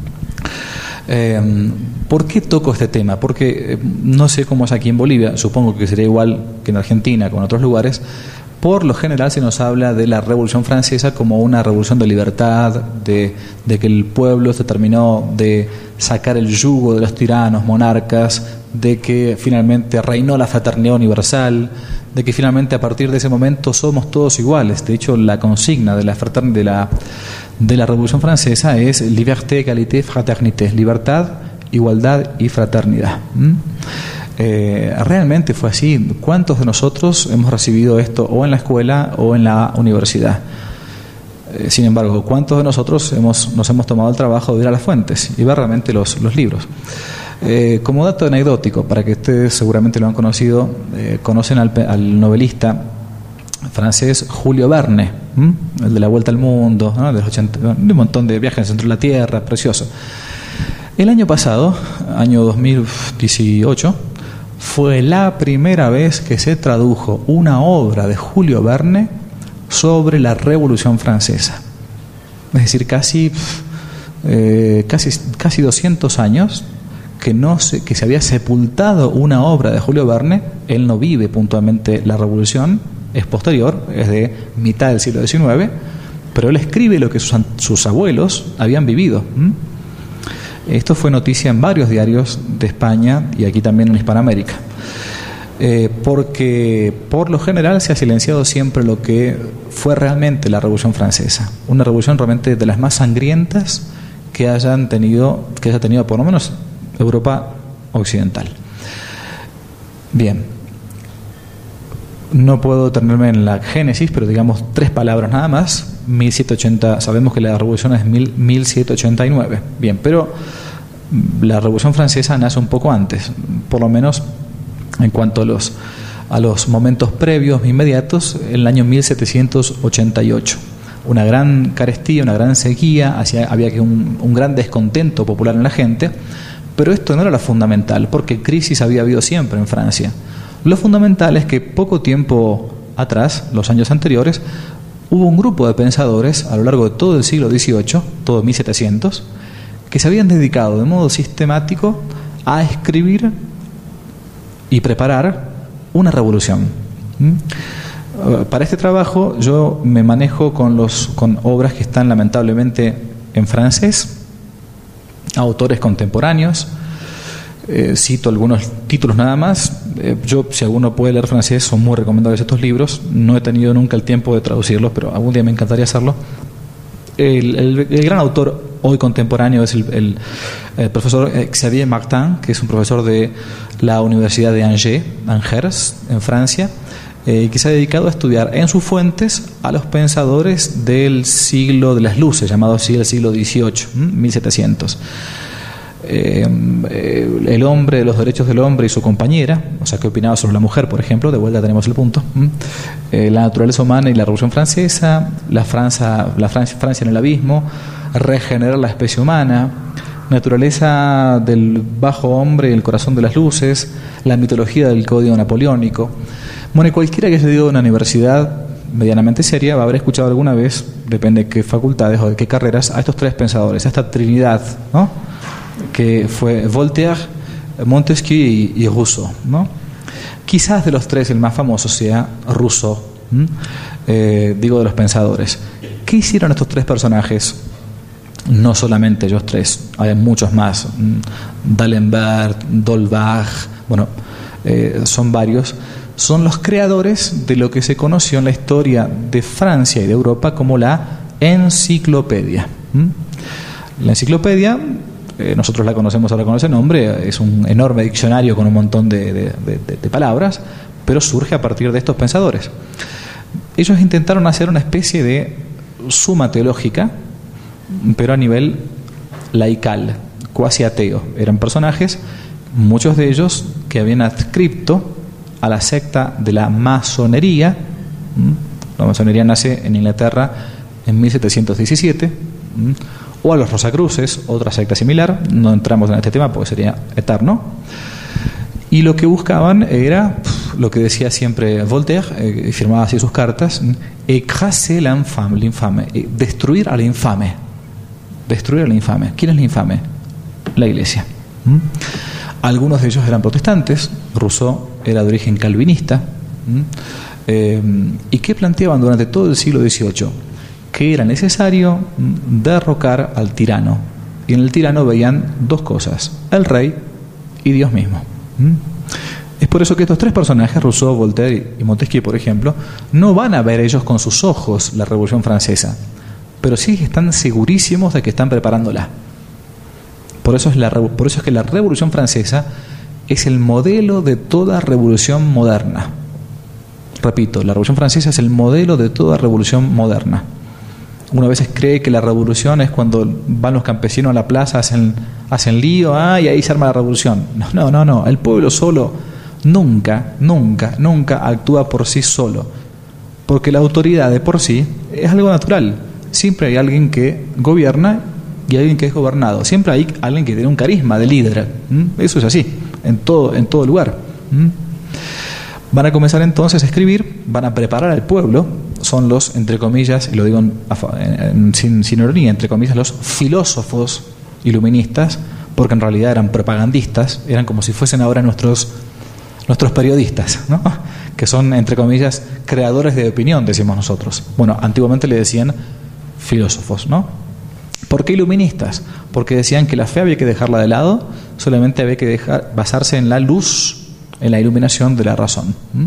Eh, ¿Por qué toco este tema? Porque eh, no sé cómo es aquí en Bolivia, supongo que sería igual que en Argentina, como en otros lugares. Por lo general se nos habla de la Revolución Francesa como una revolución de libertad, de, de que el pueblo se terminó de sacar el yugo de los tiranos, monarcas, de que finalmente reinó la fraternidad universal, de que finalmente a partir de ese momento somos todos iguales. De hecho, la consigna de la, fratern- de la, de la Revolución Francesa es liberté, égalité, fraternité, libertad, igualdad y fraternidad. ¿Mm? Eh, realmente fue así. ¿Cuántos de nosotros hemos recibido esto o en la escuela o en la universidad? Eh, sin embargo, ¿cuántos de nosotros hemos, nos hemos tomado el trabajo de ir a las fuentes y ver realmente los, los libros? Eh, como dato anecdótico, para que ustedes seguramente lo han conocido, eh, conocen al, al novelista francés Julio Verne, ¿m? el de La Vuelta al Mundo, ¿no? de, los ochenta, de un montón de viajes en el centro de la Tierra, precioso. El año pasado, año dos mil dieciocho, fue la primera vez que se tradujo una obra de Julio Verne sobre la Revolución Francesa. Es decir, casi, eh, casi, casi doscientos años que, no se, que se había sepultado una obra de Julio Verne. Él no vive puntualmente la Revolución, es posterior, es de mitad del siglo diecinueve, pero él escribe lo que sus, sus abuelos habían vivido. ¿Mm? Esto fue noticia en varios diarios de España y aquí también en Hispanoamérica, eh, porque por lo general se ha silenciado siempre lo que fue realmente la Revolución Francesa, una revolución realmente de las más sangrientas que hayan tenido, que haya tenido por lo menos Europa occidental. Bien, no puedo detenerme en la génesis, pero digamos tres palabras nada más. mil setecientos ochenta, sabemos que la revolución es mil setecientos ochenta y nueve. Bien, pero la Revolución Francesa nace un poco antes, por lo menos en cuanto a los, a los momentos previos, inmediatos, en el año mil setecientos ochenta y ocho. Una gran carestía, una gran sequía, hacia, había que un, un gran descontento popular en la gente, pero esto no era lo fundamental, porque crisis había habido siempre en Francia. Lo fundamental es que poco tiempo atrás, los años anteriores, hubo un grupo de pensadores a lo largo de todo el siglo dieciocho, todo mil setecientos, que se habían dedicado de modo sistemático a escribir y preparar una revolución. ¿Mm? Para este trabajo yo me manejo con, los, con obras que están lamentablemente en francés, autores contemporáneos. Eh, cito algunos títulos nada más. Eh, yo, si alguno puede leer francés, son muy recomendables estos libros. No he tenido nunca el tiempo de traducirlos, pero algún día me encantaría hacerlo. El, el, el gran autor hoy contemporáneo es el, el, el profesor Xavier Martin, que es un profesor de la Universidad de Angers, Angers en Francia. eh, que se ha dedicado a estudiar en sus fuentes a los pensadores del siglo de las luces, llamado así el siglo dieciocho, mil setecientos. Eh, eh, el hombre, los derechos del hombre y su compañera, o sea, qué opinaba sobre la mujer, por ejemplo, de vuelta tenemos el punto, eh, la naturaleza humana y la Revolución Francesa, la Francia, la Francia, Francia en el abismo, regenerar la especie humana, naturaleza del bajo hombre y el corazón de las luces, la mitología del código napoleónico. Bueno, y cualquiera que haya ido a una universidad medianamente seria va a haber escuchado alguna vez, depende de qué facultades o de qué carreras, a estos tres pensadores, a esta trinidad, ¿no?, que fue Voltaire, Montesquieu y, y Rousseau, ¿no? Quizás de los tres el más famoso sea Rousseau, eh, digo de los pensadores. ¿Qué hicieron estos tres personajes? No solamente ellos tres, hay muchos más, D'Alembert, D'Holbach, bueno, eh, son varios. Son los creadores de lo que se conoció en la historia de Francia y de Europa como la enciclopedia. La enciclopedia, eh, nosotros la conocemos ahora con ese nombre, es un enorme diccionario con un montón de, de, de, de palabras, pero surge a partir de estos pensadores. Ellos intentaron hacer una especie de suma teológica, pero a nivel laical, cuasi ateo. Eran personajes, muchos de ellos, que habían adscripto a la secta de la masonería. La masonería nace en Inglaterra en mil setecientos diecisiete, o a los Rosacruces, otra secta similar. No entramos en este tema porque sería eterno. Y lo que buscaban era lo que decía siempre Voltaire, eh, firmaba así sus cartas: écraser l'infame, l'infame, eh, destruir al infame. Destruir al infame. ¿Quién es el infame? La Iglesia. ¿Mm? Algunos de ellos eran protestantes. Rousseau era de origen calvinista. ¿Mm? Eh, ¿Y qué planteaban durante todo el siglo dieciocho? Que era necesario derrocar al tirano. Y en el tirano veían dos cosas: el rey y Dios mismo. ¿Mm? Es por eso que estos tres personajes, Rousseau, Voltaire y Montesquieu, por ejemplo, no van a ver ellos con sus ojos la Revolución Francesa, pero sí están segurísimos de que están preparándola. Por eso es, la, por eso es que la Revolución Francesa es el modelo de toda revolución moderna. Repito, la Revolución Francesa es el modelo de toda revolución moderna. Uno a veces cree que la revolución es cuando van los campesinos a la plaza, hacen, hacen lío, ah, y ahí se arma la revolución. No, no, no, no. El pueblo solo nunca, nunca, nunca actúa por sí solo, porque la autoridad de por sí es algo natural. Siempre hay alguien que gobierna y alguien que es gobernado. Siempre hay alguien que tiene un carisma de líder. ¿Mm? Eso es así, en todo, en todo lugar. ¿Mm? Van a comenzar entonces a escribir, van a preparar al pueblo. Son los, entre comillas, y lo digo en, en, sin, sin ironía, entre comillas, los filósofos iluministas, porque en realidad eran propagandistas, eran como si fuesen ahora nuestros, nuestros periodistas, ¿no? Que son, entre comillas, creadores de opinión, decimos nosotros. Bueno, antiguamente le decían filósofos, ¿no? ¿Por qué iluministas? Porque decían que la fe había que dejarla de lado, solamente había que dejar, basarse en la luz, en la iluminación de la razón. ¿Mm?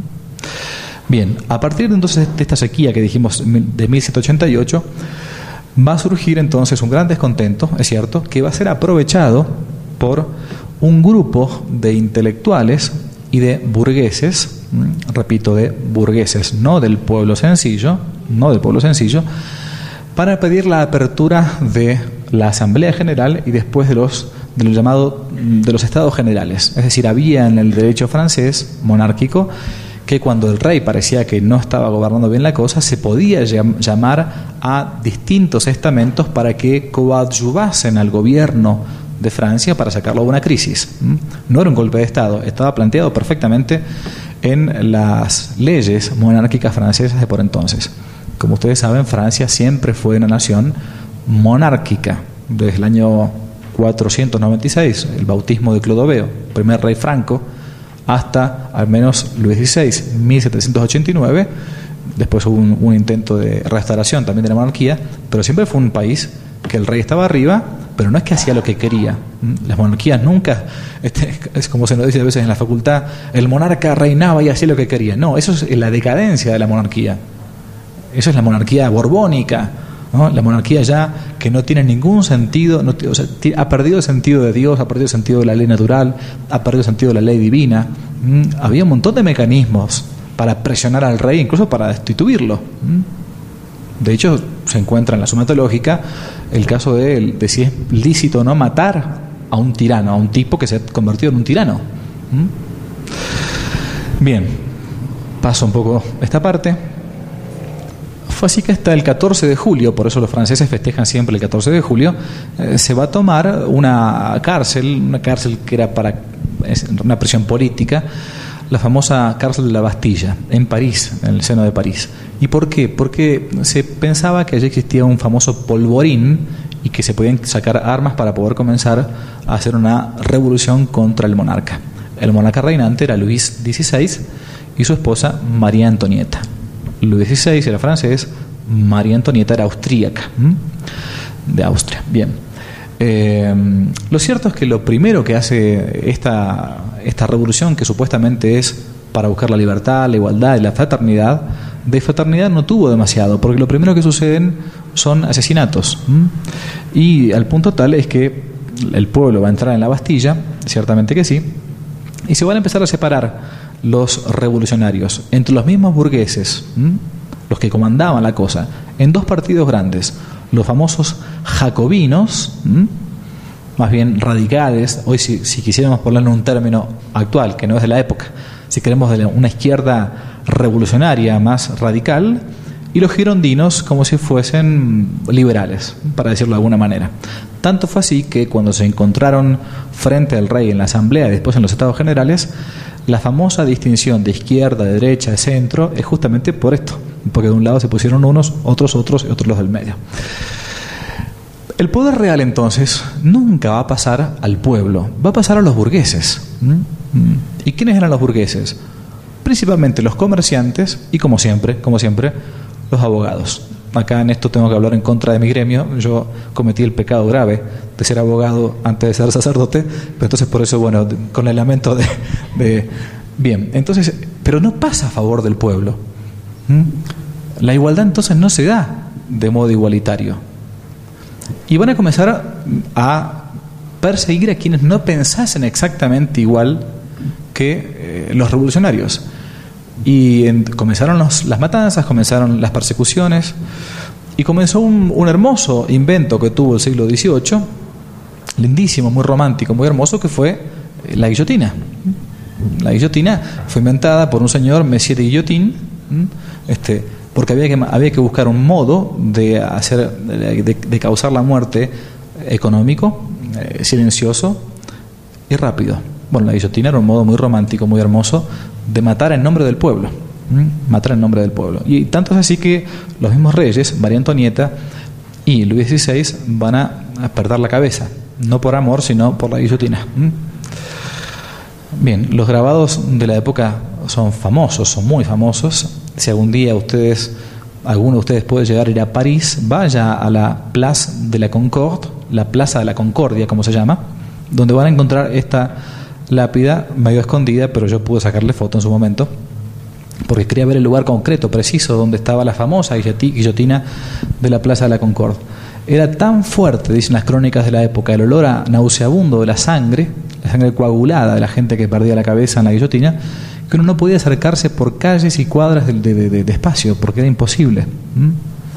Bien, a partir de entonces de esta sequía que dijimos de mil setecientos ochenta y ocho, va a surgir entonces un gran descontento, es cierto, que va a ser aprovechado por un grupo de intelectuales y de burgueses, repito, de burgueses, no del pueblo sencillo, no del pueblo sencillo, para pedir la apertura de la Asamblea General y después de los de lo llamado de los Estados Generales. Es decir, había en el derecho francés monárquico que cuando el rey parecía que no estaba gobernando bien la cosa, se podía llamar a distintos estamentos para que coadyuvasen al gobierno de Francia para sacarlo de una crisis. No era un golpe de Estado, estaba planteado perfectamente en las leyes monárquicas francesas de por entonces. Como ustedes saben, Francia siempre fue una nación monárquica, desde el año cuatrocientos noventa y seis, el bautismo de Clodoveo, primer rey franco, hasta al menos Luis dieciséis, mil setecientos ochenta y nueve. Después hubo un, un intento de restauración también de la monarquía, pero siempre fue un país que el rey estaba arriba, pero no es que hacía lo que quería. Las monarquías nunca, este, es como se nos dice a veces en la facultad, el monarca reinaba y hacía lo que quería. No, eso es la decadencia de la monarquía. Eso es la monarquía borbónica, ¿no? La monarquía ya que no tiene ningún sentido, no, o sea, ha perdido el sentido de Dios, ha perdido el sentido de la ley natural, ha perdido el sentido de la ley divina. Mm, había un montón de mecanismos para presionar al rey, incluso para destituirlo. De hecho, se encuentra en la Suma Teológica el caso de, de si es lícito o no matar a un tirano, a un tipo que se ha convertido en un tirano. Bien, paso un poco esta parte. Fue así que hasta el catorce de julio, por eso los franceses festejan siempre el catorce de julio, eh, se va a tomar una cárcel, una cárcel que era para una prisión política, la famosa cárcel de la Bastilla, en París, en el seno de París. ¿Y por qué? Porque se pensaba que allí existía un famoso polvorín y que se podían sacar armas para poder comenzar a hacer una revolución contra el monarca. El monarca reinante era Luis dieciséis y su esposa María Antonieta. Luis dieciséis era francés, María Antonieta era austríaca, ¿m? de Austria. Bien. Eh, lo cierto es que lo primero que hace esta, esta revolución, que supuestamente es para buscar la libertad, la igualdad y la fraternidad, de fraternidad no tuvo demasiado, porque lo primero que suceden son asesinatos. ¿m? Y al punto tal es que el pueblo va a entrar en la Bastilla, ciertamente que sí, y se van a empezar a separar los revolucionarios entre los mismos burgueses, ¿m? los que comandaban la cosa, en dos partidos grandes, los famosos jacobinos, ¿m? más bien radicales, hoy si, si quisiéramos ponerle un término actual, que no es de la época, si queremos de una izquierda revolucionaria más radical, y los girondinos como si fuesen liberales, para decirlo de alguna manera. Tanto fue así que cuando se encontraron frente al rey en la asamblea y después en los estados generales, la famosa distinción de izquierda, de derecha, de centro es justamente por esto, porque de un lado se pusieron unos, otros otros y otros los del medio. El poder real entonces nunca va a pasar al pueblo, va a pasar a los burgueses. ¿Y quiénes eran los burgueses? Principalmente los comerciantes y como siempre, como siempre, los abogados. Acá en esto tengo que hablar en contra de mi gremio. Yo cometí el pecado grave de ser abogado antes de ser sacerdote, pero entonces por eso, bueno, con el lamento de, de... Bien, entonces, pero no pasa a favor del pueblo. ¿Mm? La igualdad entonces no se da de modo igualitario. Y van a comenzar a perseguir a quienes no pensasen exactamente igual que eh, los revolucionarios. Y en, comenzaron los, las matanzas, comenzaron las persecuciones y comenzó un, un hermoso invento que tuvo el siglo dieciocho, lindísimo, muy romántico, muy hermoso, que fue la guillotina. La guillotina fue inventada por un señor, Monsieur de Guillotin, este, porque había que, había que buscar un modo de, hacer, de, de causar la muerte económico, eh, silencioso y rápido. Bueno, la guillotina era un modo muy romántico, muy hermoso de matar en nombre del pueblo. ¿Mm? Matar en nombre del pueblo. Y tanto es así que los mismos reyes, María Antonieta y Luis dieciséis, van a, a perder la cabeza. No por amor, sino por la guillotina. ¿Mm? Bien, los grabados de la época son famosos, son muy famosos. Si algún día ustedes, alguno de ustedes puede llegar a ir a París, vaya a la Place de la Concorde, la Plaza de la Concordia, como se llama, donde van a encontrar esta lápida medio escondida, pero yo pude sacarle foto en su momento porque quería ver el lugar concreto, preciso, donde estaba la famosa guillotina de la Plaza de la Concorde. Era tan fuerte, dicen las crónicas de la época, el olor a nauseabundo de la sangre, la sangre coagulada de la gente que perdía la cabeza en la guillotina, que uno no podía acercarse por calles y cuadras de, de, de, de espacio, porque era imposible. ¿Mm?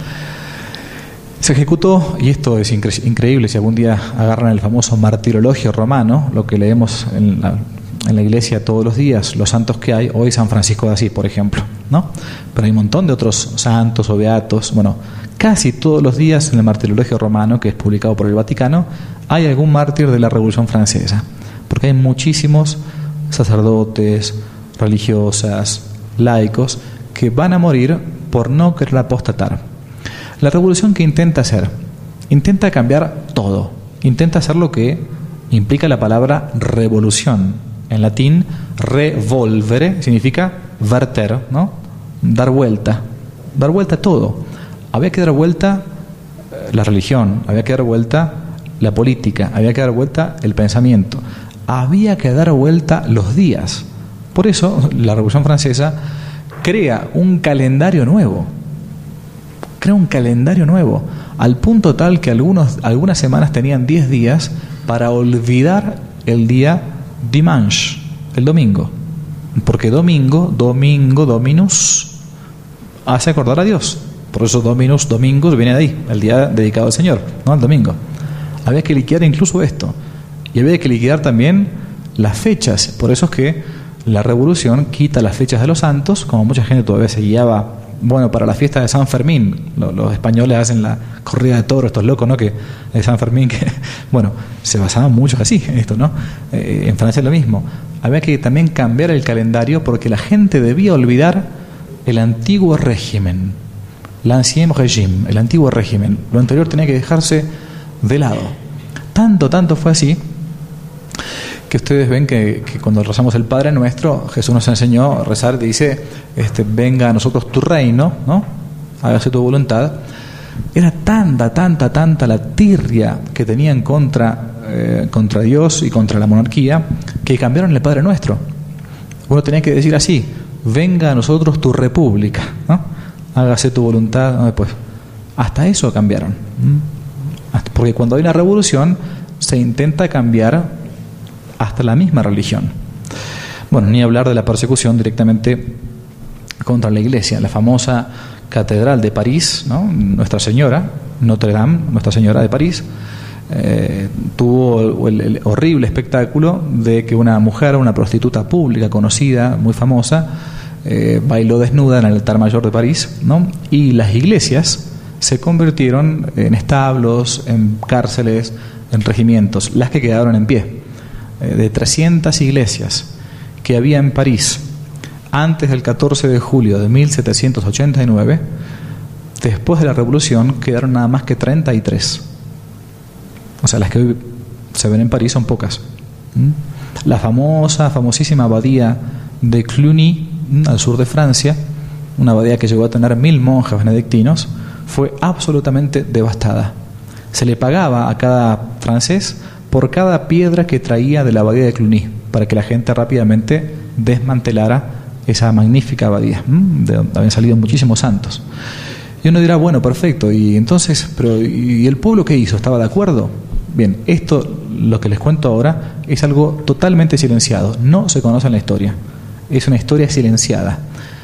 Se ejecutó, y esto es incre- increíble, si algún día agarran el famoso martirologio romano, lo que leemos en la, en la iglesia todos los días, los santos que hay, hoy San Francisco de Asís, por ejemplo, ¿no? Pero hay un montón de otros santos o beatos. Bueno, casi todos los días en el martirologio romano, que es publicado por el Vaticano, hay algún mártir de la Revolución Francesa, porque hay muchísimos sacerdotes, religiosas, laicos, que van a morir por no querer apostatar. La revolución que intenta hacer, intenta cambiar todo, intenta hacer lo que implica la palabra revolución. En latín, revolvere significa verter, ¿no? Dar vuelta, dar vuelta a todo. Había que dar vuelta la religión, había que dar vuelta la política, había que dar vuelta el pensamiento, había que dar vuelta los días. Por eso la Revolución Francesa crea un calendario nuevo. Crea un calendario nuevo, al punto tal que algunos, algunas semanas tenían diez días para olvidar el día dimanche, el domingo. porque domingo, domingo, dominus, hace acordar a Dios. Por eso dominus, domingus, viene de ahí, el día dedicado al Señor, no al domingo. Había que liquidar incluso esto. Y había que liquidar también las fechas. Por eso es que la revolución quita las fechas de los santos, como mucha gente todavía se guiaba. Bueno, para la fiesta de San Fermín, los, los españoles hacen la corrida de toros, estos locos, ¿no? Que de San Fermín, que, bueno, se basaban mucho así en esto, ¿no? Eh, en Francia es lo mismo. Había que también cambiar el calendario porque la gente debía olvidar el antiguo régimen, l'ancien régime, el antiguo régimen. Lo anterior tenía que dejarse de lado. Tanto, tanto fue así que ustedes ven que, que cuando rezamos el Padre Nuestro, Jesús nos enseñó a rezar, dice, este, venga a nosotros tu reino, ¿no? Hágase tu voluntad. Era tanta, tanta, tanta la tirria que tenían contra, eh, contra Dios y contra la monarquía, que cambiaron el Padre Nuestro. Uno tenía que decir así, venga a nosotros tu república, ¿no? Hágase tu voluntad, ¿no? Pues hasta eso cambiaron. Hasta, porque cuando hay una revolución se intenta cambiar hasta la misma religión. Bueno, ni hablar de la persecución directamente contra la Iglesia. La famosa catedral de París, ¿no? Nuestra Señora, Notre Dame, Nuestra Señora de París, eh, tuvo el, el horrible espectáculo de que una mujer, una prostituta pública conocida, muy famosa, eh, bailó desnuda en el altar mayor de París, ¿no? Y las iglesias se convirtieron en establos, en cárceles, en regimientos, las que quedaron en pie. De trescientas iglesias que había en París antes del catorce de julio de mil setecientos ochenta y nueve, después de la revolución quedaron nada más que treinta y tres. O sea, las que hoy se ven en París son pocas. La famosa, famosísima abadía de Cluny, al sur de Francia, una abadía que llegó a tener mil monjes benedictinos, fue absolutamente devastada. Se le pagaba a cada francés por cada piedra que traía de la abadía de Cluny, para que la gente rápidamente desmantelara esa magnífica abadía, de donde habían salido muchísimos santos. Y uno dirá, bueno, perfecto, y entonces, pero ¿y el pueblo qué hizo? ¿Estaba de acuerdo? Bien, esto, lo que les cuento ahora, es algo totalmente silenciado, no se conoce en la historia, es una historia silenciada.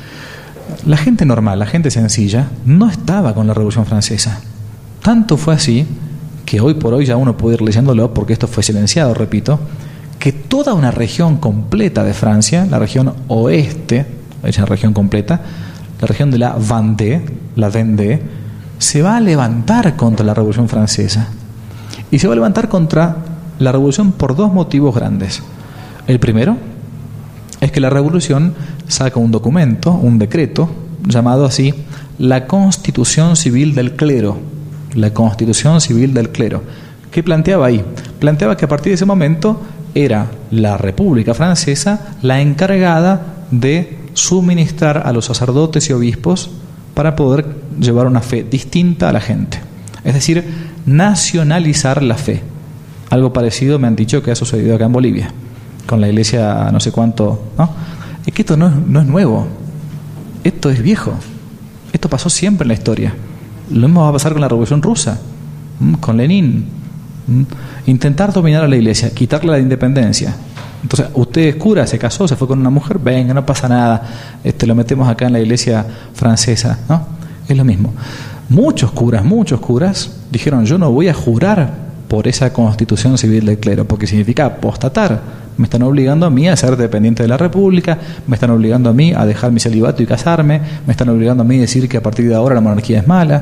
La gente normal, la gente sencilla, no estaba con la Revolución Francesa. Tanto fue así que hoy por hoy ya uno puede ir leyéndolo, porque esto fue silenciado, repito, que toda una región completa de Francia, la región oeste, esa región completa, la región de la Vendée, la Vendée, se va a levantar contra la Revolución Francesa. Y se va a levantar contra la Revolución por dos motivos grandes. El primero es que la Revolución saca un documento, un decreto, llamado así, la Constitución Civil del Clero. La Constitución Civil del Clero. ¿Qué planteaba ahí? Planteaba que a partir de ese momento era la República Francesa la encargada de suministrar a los sacerdotes y obispos para poder llevar una fe distinta a la gente. Es decir, nacionalizar la fe. Algo parecido me han dicho que ha sucedido acá en Bolivia, con la iglesia no sé cuánto, ¿no? Es que esto no es, no es nuevo, esto es viejo, esto pasó siempre en la historia. Lo mismo va a pasar con la Revolución Rusa, con Lenin. Intentar dominar a la iglesia, quitarle la independencia. Entonces, usted es cura, se casó, se fue con una mujer, venga, no pasa nada, este, lo metemos acá en la iglesia francesa, ¿no? Es lo mismo. Muchos curas, muchos curas dijeron, yo no voy a jurar por esa Constitución Civil del Clero, porque significa apostatar. Me están obligando a mí a ser dependiente de la República, me están obligando a mí a dejar mi celibato y casarme, me están obligando a mí a decir que a partir de ahora la monarquía es mala.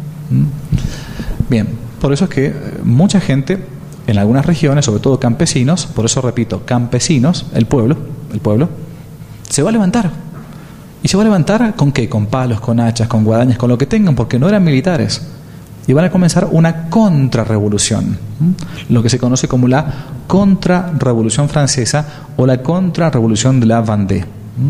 Bien, por eso es que mucha gente en algunas regiones, sobre todo campesinos, por eso repito, campesinos, el pueblo, el pueblo, se va a levantar. ¿Y se va a levantar con qué? Con palos, con hachas, con guadañas, con lo que tengan, porque no eran militares. Y van a comenzar una contrarrevolución, lo que se conoce como la contrarrevolución francesa o la contrarrevolución de la Vendée.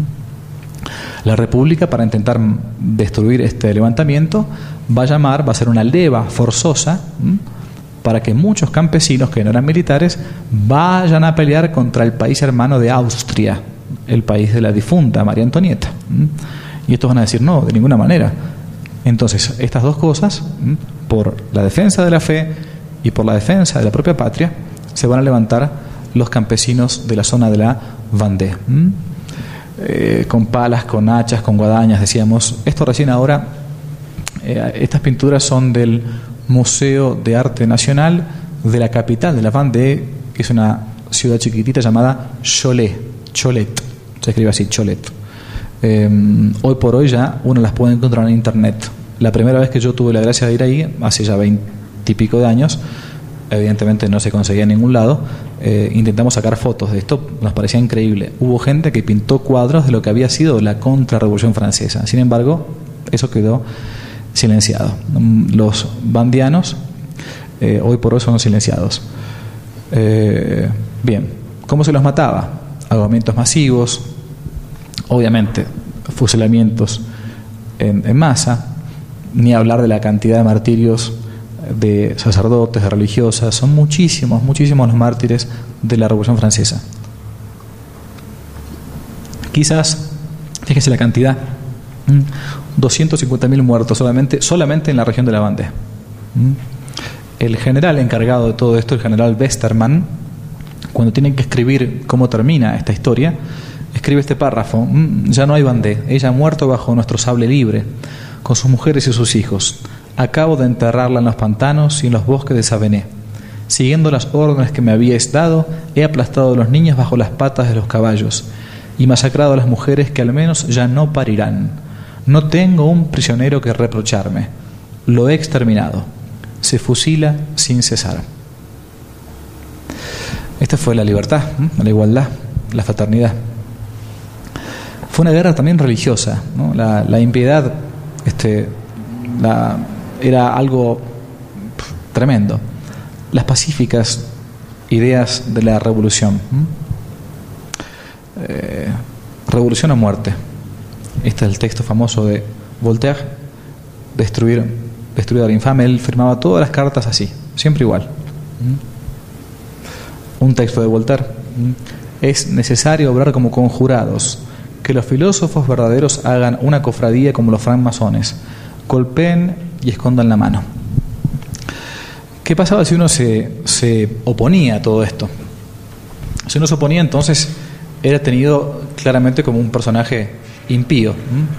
La República, para intentar destruir este levantamiento, va a llamar, va a ser una leva forzosa para que muchos campesinos que no eran militares vayan a pelear contra el país hermano de Austria, el país de la difunta María Antonieta. Y estos van a decir, no, de ninguna manera. Entonces, estas dos cosas, por la defensa de la fe y por la defensa de la propia patria, se van a levantar los campesinos de la zona de la Vendée. eh, con palas, con hachas, con guadañas, decíamos. Esto recién ahora, eh, estas pinturas son del Museo de Arte Nacional de la capital de la Vendée, que es una ciudad chiquitita llamada Cholet, Cholet, se escribe así, Cholet. Eh, hoy por hoy ya uno las puede encontrar en internet. La primera vez que yo tuve la gracia de ir ahí, hace ya veintipico de años, evidentemente no se conseguía en ningún lado, eh, intentamos sacar fotos de esto, nos parecía increíble. Hubo gente que pintó cuadros de lo que había sido la contrarrevolución francesa. Sin embargo, eso quedó silenciado. Los vandianos eh, hoy por hoy son silenciados. Eh, bien, ¿cómo se los mataba? Ahogamientos masivos, obviamente fusilamientos en, en masa, ni hablar de la cantidad de martirios de sacerdotes, de religiosas. Son muchísimos, muchísimos los mártires de la Revolución Francesa. Quizás, fíjese la cantidad, doscientos cincuenta mil muertos solamente, solamente en la región de la Vendée. El general encargado de todo esto, el general Westermann, cuando tienen que escribir cómo termina esta historia, escribe este párrafo: ya no hay Vendée, ella ha muerto bajo nuestro sable libre, con sus mujeres y sus hijos. Acabo de enterrarla en los pantanos y en los bosques de Savenay. Siguiendo las órdenes que me habíais dado, he aplastado a los niños bajo las patas de los caballos y masacrado a las mujeres que al menos ya no parirán. No tengo un prisionero que reprocharme. Lo he exterminado. Se fusila sin cesar. Esta fue la libertad, ¿eh? La igualdad, la fraternidad. Fue una guerra también religiosa, ¿no? La, la impiedad este, la, era algo pff, tremendo. Las pacíficas ideas de la revolución. Eh, revolución o muerte. Este es el texto famoso de Voltaire: destruir, destruir al infame. Él firmaba todas las cartas así, siempre igual. Un texto de Voltaire: es necesario obrar como conjurados, que los filósofos verdaderos hagan una cofradía como los francmasones, golpeen y escondan la mano. ¿Qué pasaba si uno se, se oponía a todo esto? Si uno se oponía, entonces era tenido claramente como un personaje impío.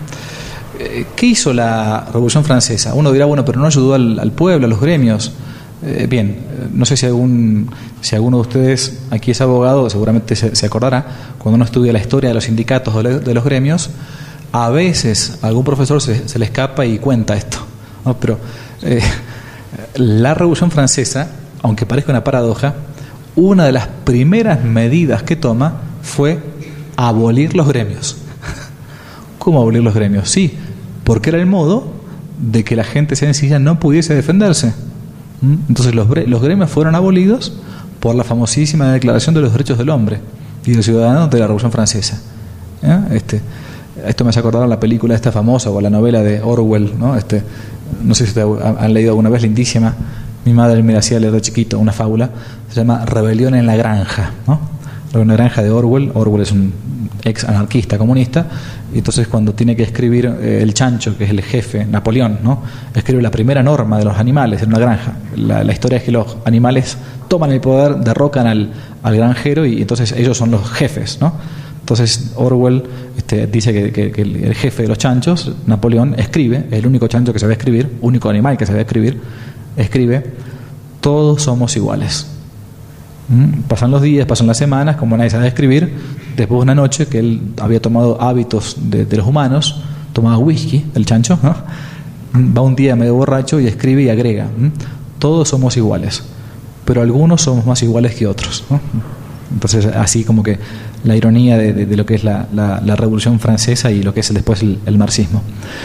¿Qué hizo la Revolución Francesa? Uno dirá, bueno, pero no ayudó al, al pueblo, a los gremios. Eh, bien, no sé si algún si alguno de ustedes aquí es abogado, seguramente se, se acordará, cuando uno estudia la historia de los sindicatos o de los gremios, a veces a algún profesor se, se le escapa y cuenta esto, ¿no? Pero eh, la Revolución Francesa, aunque parezca una paradoja, una de las primeras medidas que toma fue abolir los gremios. ¿Cómo abolir los gremios? Sí, porque era el modo de que la gente sencilla no pudiese defenderse. Entonces los, los gremios fueron abolidos por la famosísima Declaración de los Derechos del Hombre y del Ciudadano de la Revolución Francesa. ¿Eh? Este, esto me hace acordar a la película esta famosa o a la novela de Orwell, ¿no? Este, no sé si te han leído alguna vez, lindísima. Mi madre me la hacía leer de chiquito, una fábula, se llama Rebelión en la Granja, ¿no? Rebelión en la Granja de Orwell. Orwell es un ex anarquista comunista, y entonces cuando tiene que escribir eh, el chancho, que es el jefe, Napoleón, ¿no? Escribe la primera norma de los animales en una granja. La, la historia es que los animales toman el poder, derrocan al, al granjero, y entonces ellos son los jefes, ¿no? Entonces Orwell este, dice que, que, que el jefe de los chanchos, Napoleón, escribe, el único chancho que sabe escribir, único animal que sabe escribir, escribe: todos somos iguales. ¿Mm? Pasan los días, pasan las semanas, como nadie sabe escribir. Después de una noche que él había tomado hábitos de, de los humanos, tomaba whisky, el chancho, ¿no? Va un día medio borracho y escribe y agrega: ¿Mm? todos somos iguales, pero algunos somos más iguales que otros, ¿no? Entonces, así como que la ironía de, de, de lo que es la, la, la Revolución Francesa y lo que es después el, el marxismo.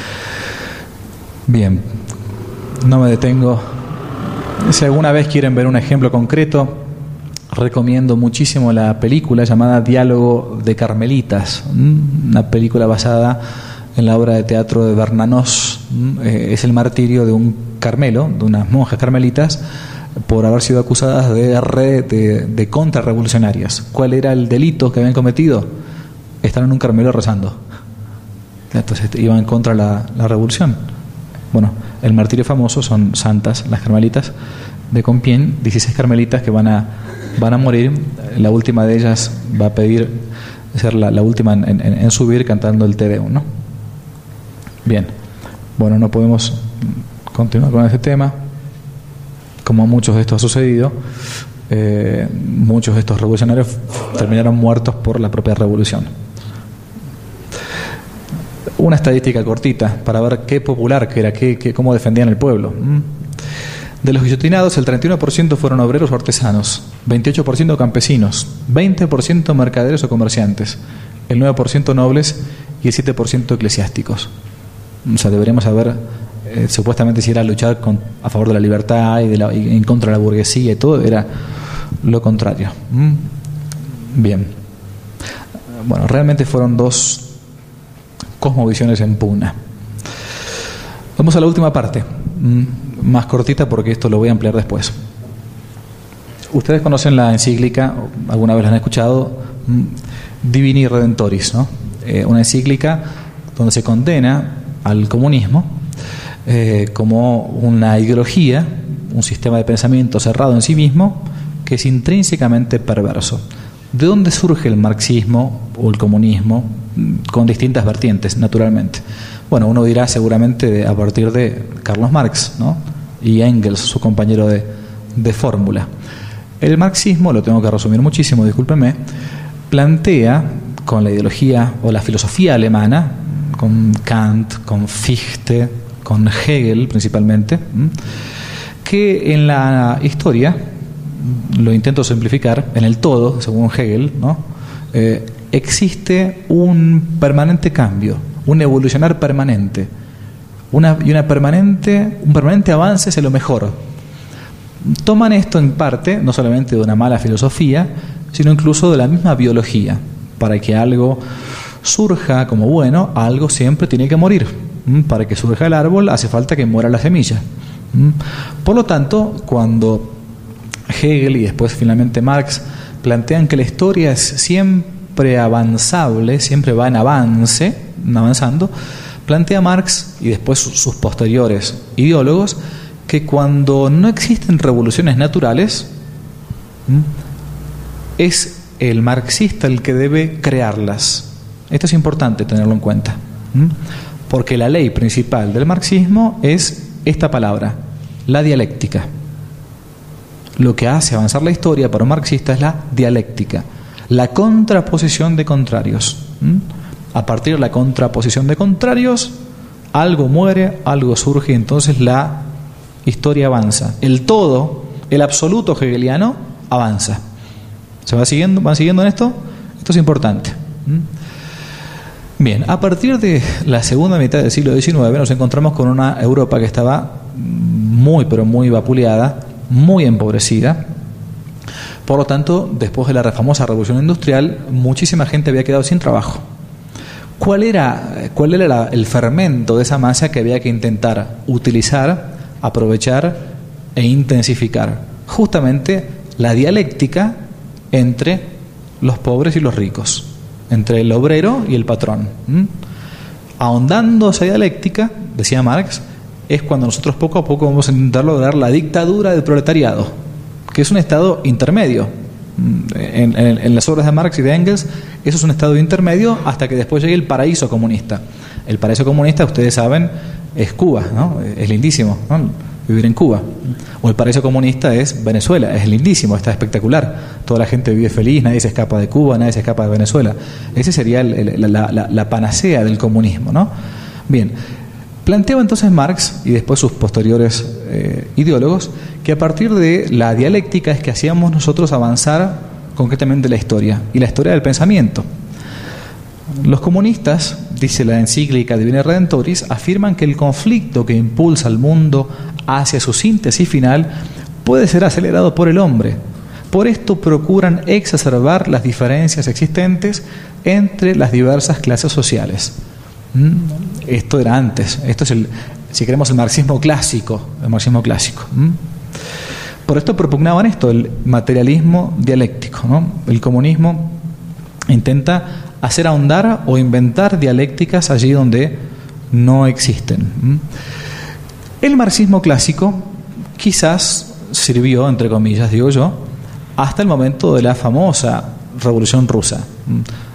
Bien, no me detengo. Si alguna vez quieren ver un ejemplo concreto, recomiendo muchísimo la película llamada Diálogo de Carmelitas, una película basada en la obra de teatro de Bernanos. Es el martirio de un Carmelo, de unas monjas carmelitas, por haber sido acusadas de, re, de, de contrarrevolucionarias. ¿Cuál era el delito que habían cometido? Estar en un Carmelo rezando. Entonces iban en contra de la, la revolución. Bueno, el martirio famoso son santas, las carmelitas de Compiègne, dieciséis carmelitas que van a, van a morir. La última de ellas va a pedir ser la, la última en, en, en subir cantando el Te Deum, ¿no? Bien, bueno, no podemos continuar con este tema. Como muchos de estos ha sucedido, eh, muchos de estos revolucionarios terminaron muertos por la propia revolución. Una estadística cortita para ver qué popular que era, qué, qué, cómo defendían el pueblo. De los guillotinados, el treinta y uno por ciento fueron obreros o artesanos, veintiocho por ciento campesinos, veinte por ciento mercaderes o comerciantes, el nueve por ciento nobles y el siete por ciento eclesiásticos. O sea, deberíamos haber, eh, supuestamente si era luchar con, a favor de la libertad y, de la, y en contra de la burguesía y todo, era lo contrario. ¿Mm? Bien. Bueno, realmente fueron dos cosmovisiones en pugna. Vamos a la última parte, más cortita porque esto lo voy a ampliar después. Ustedes conocen la encíclica, alguna vez la han escuchado, Divini Redentoris, ¿no? Eh, una encíclica donde se condena al comunismo eh, como una ideología, un sistema de pensamiento cerrado en sí mismo que es intrínsecamente perverso. ¿De dónde surge el marxismo o el comunismo? Con distintas vertientes, naturalmente. Bueno, uno dirá seguramente de, a partir de Carlos Marx, ¿no? Y Engels, su compañero de, de fórmula. El marxismo, lo tengo que resumir muchísimo, discúlpenme, plantea con la ideología o la filosofía alemana, con Kant, con Fichte, con Hegel principalmente, que en la historia, lo intento simplificar, en el todo, según Hegel, ¿no? Eh, existe un permanente cambio, un evolucionar permanente, una, y una permanente, un permanente avance hacia lo mejor. Toman esto en parte, no solamente de una mala filosofía, sino incluso de la misma biología. Para que algo surja como bueno, algo siempre tiene que morir. Para que surja el árbol hace falta que muera la semilla. Por lo tanto, cuando Hegel y después finalmente Marx plantean que la historia es siempre avanzable, siempre va en avance, avanzando, plantea Marx y después sus posteriores ideólogos que cuando no existen revoluciones naturales, es el marxista el que debe crearlas. Esto es importante tenerlo en cuenta, porque la ley principal del marxismo es esta palabra, la dialéctica. Lo que hace avanzar la historia para un marxista es la dialéctica, la contraposición de contrarios. A partir de la contraposición de contrarios, algo muere, algo surge y entonces la historia avanza. El todo, el absoluto hegeliano, avanza. ¿Se va siguiendo? ¿Van siguiendo en esto? Esto es importante. Bien, a partir de la segunda mitad del siglo diecinueve nos encontramos con una Europa que estaba muy, pero muy vapuleada, muy empobrecida. Por lo tanto, después de la famosa revolución industrial, muchísima gente había quedado sin trabajo. ¿Cuál era, cuál era la, el fermento de esa masa que había que intentar utilizar, aprovechar e intensificar? Justamente la dialéctica entre los pobres y los ricos, entre el obrero y el patrón. ¿Mm? Ahondando esa dialéctica, decía Marx, es cuando nosotros poco a poco vamos a intentar lograr la dictadura del proletariado, que es un estado intermedio. En, en, en las obras de Marx y de Engels, eso es un estado intermedio hasta que después llegue el paraíso comunista. El paraíso comunista, ustedes saben, es Cuba, ¿no? Es lindísimo, ¿no? Vivir en Cuba. O el paraíso comunista es Venezuela, es lindísimo, está espectacular. Toda la gente vive feliz, nadie se escapa de Cuba, nadie se escapa de Venezuela. Ese sería el, el, la, la, la panacea del comunismo, ¿no? Bien, planteaba entonces Marx y después sus posteriores eh, ideólogos que a partir de la dialéctica es que hacíamos nosotros avanzar concretamente la historia y la historia del pensamiento. Los comunistas, dice la encíclica Divini Redentoris, afirman que el conflicto que impulsa al mundo hacia su síntesis final puede ser acelerado por el hombre. Por esto procuran exacerbar las diferencias existentes entre las diversas clases sociales. ¿Mm? Esto era antes, esto es el, si queremos, el marxismo clásico, el marxismo clásico. ¿Mm? Por esto propugnaban esto, el materialismo dialéctico, ¿no? El comunismo intenta hacer ahondar o inventar dialécticas allí donde no existen. El marxismo clásico quizás sirvió, entre comillas, digo yo, hasta el momento de la famosa Revolución Rusa.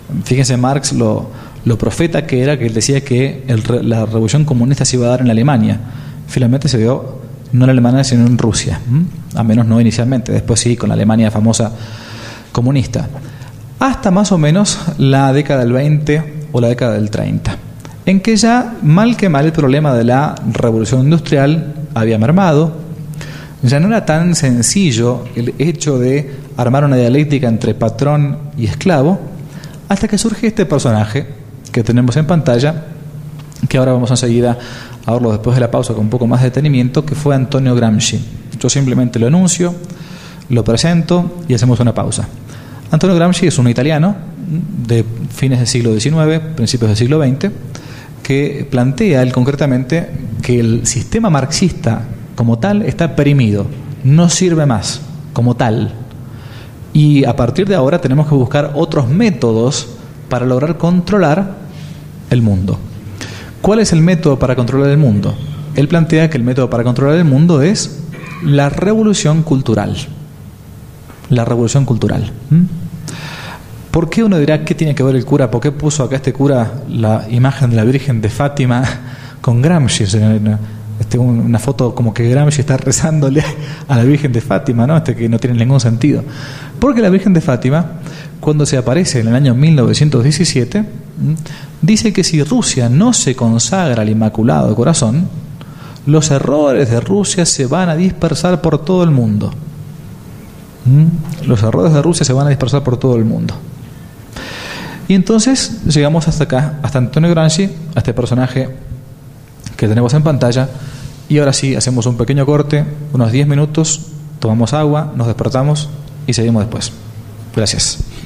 Fíjense Marx lo, lo profeta que era, que él decía que el, la revolución comunista se iba a dar en Alemania. Finalmente se dio no en Alemania sino en Rusia, ¿m? A menos no inicialmente, después sí con la Alemania famosa comunista, hasta más o menos la década del veinte o la década del treinta, en que ya mal que mal el problema de la revolución industrial había mermado. Ya no era tan sencillo el hecho de armar una dialéctica entre patrón y esclavo, hasta que surge este personaje que tenemos en pantalla, que ahora vamos enseguida a verlo después de la pausa con un poco más de detenimiento, que fue Antonio Gramsci. Yo simplemente lo anuncio, lo presento y hacemos una pausa. Antonio Gramsci es un italiano de fines del siglo diecinueve, principios del siglo veinte, que plantea él concretamente que el sistema marxista como tal está perimido, no sirve más como tal, y a partir de ahora tenemos que buscar otros métodos para lograr controlar el mundo. ¿Cuál es el método para controlar el mundo? Él plantea que el método para controlar el mundo es la revolución cultural. La revolución cultural. ¿Mm? ¿Por qué uno dirá qué tiene que ver el cura? ¿Por qué puso acá este cura la imagen de la Virgen de Fátima con Gramsci? Este, una foto como que Gramsci está rezándole a la Virgen de Fátima, ¿no? Este que no tiene ningún sentido. Porque la Virgen de Fátima, cuando se aparece en el año mil novecientos diecisiete, dice que si Rusia no se consagra al Inmaculado Corazón, los errores de Rusia se van a dispersar por todo el mundo. ¿Mm? Los errores de Rusia se van a dispersar por todo el mundo. Y entonces llegamos hasta acá, hasta Antonio Gramsci, a este personaje que tenemos en pantalla. Y ahora sí, hacemos un pequeño corte, unos diez minutos, tomamos agua, nos despertamos y seguimos después. Gracias.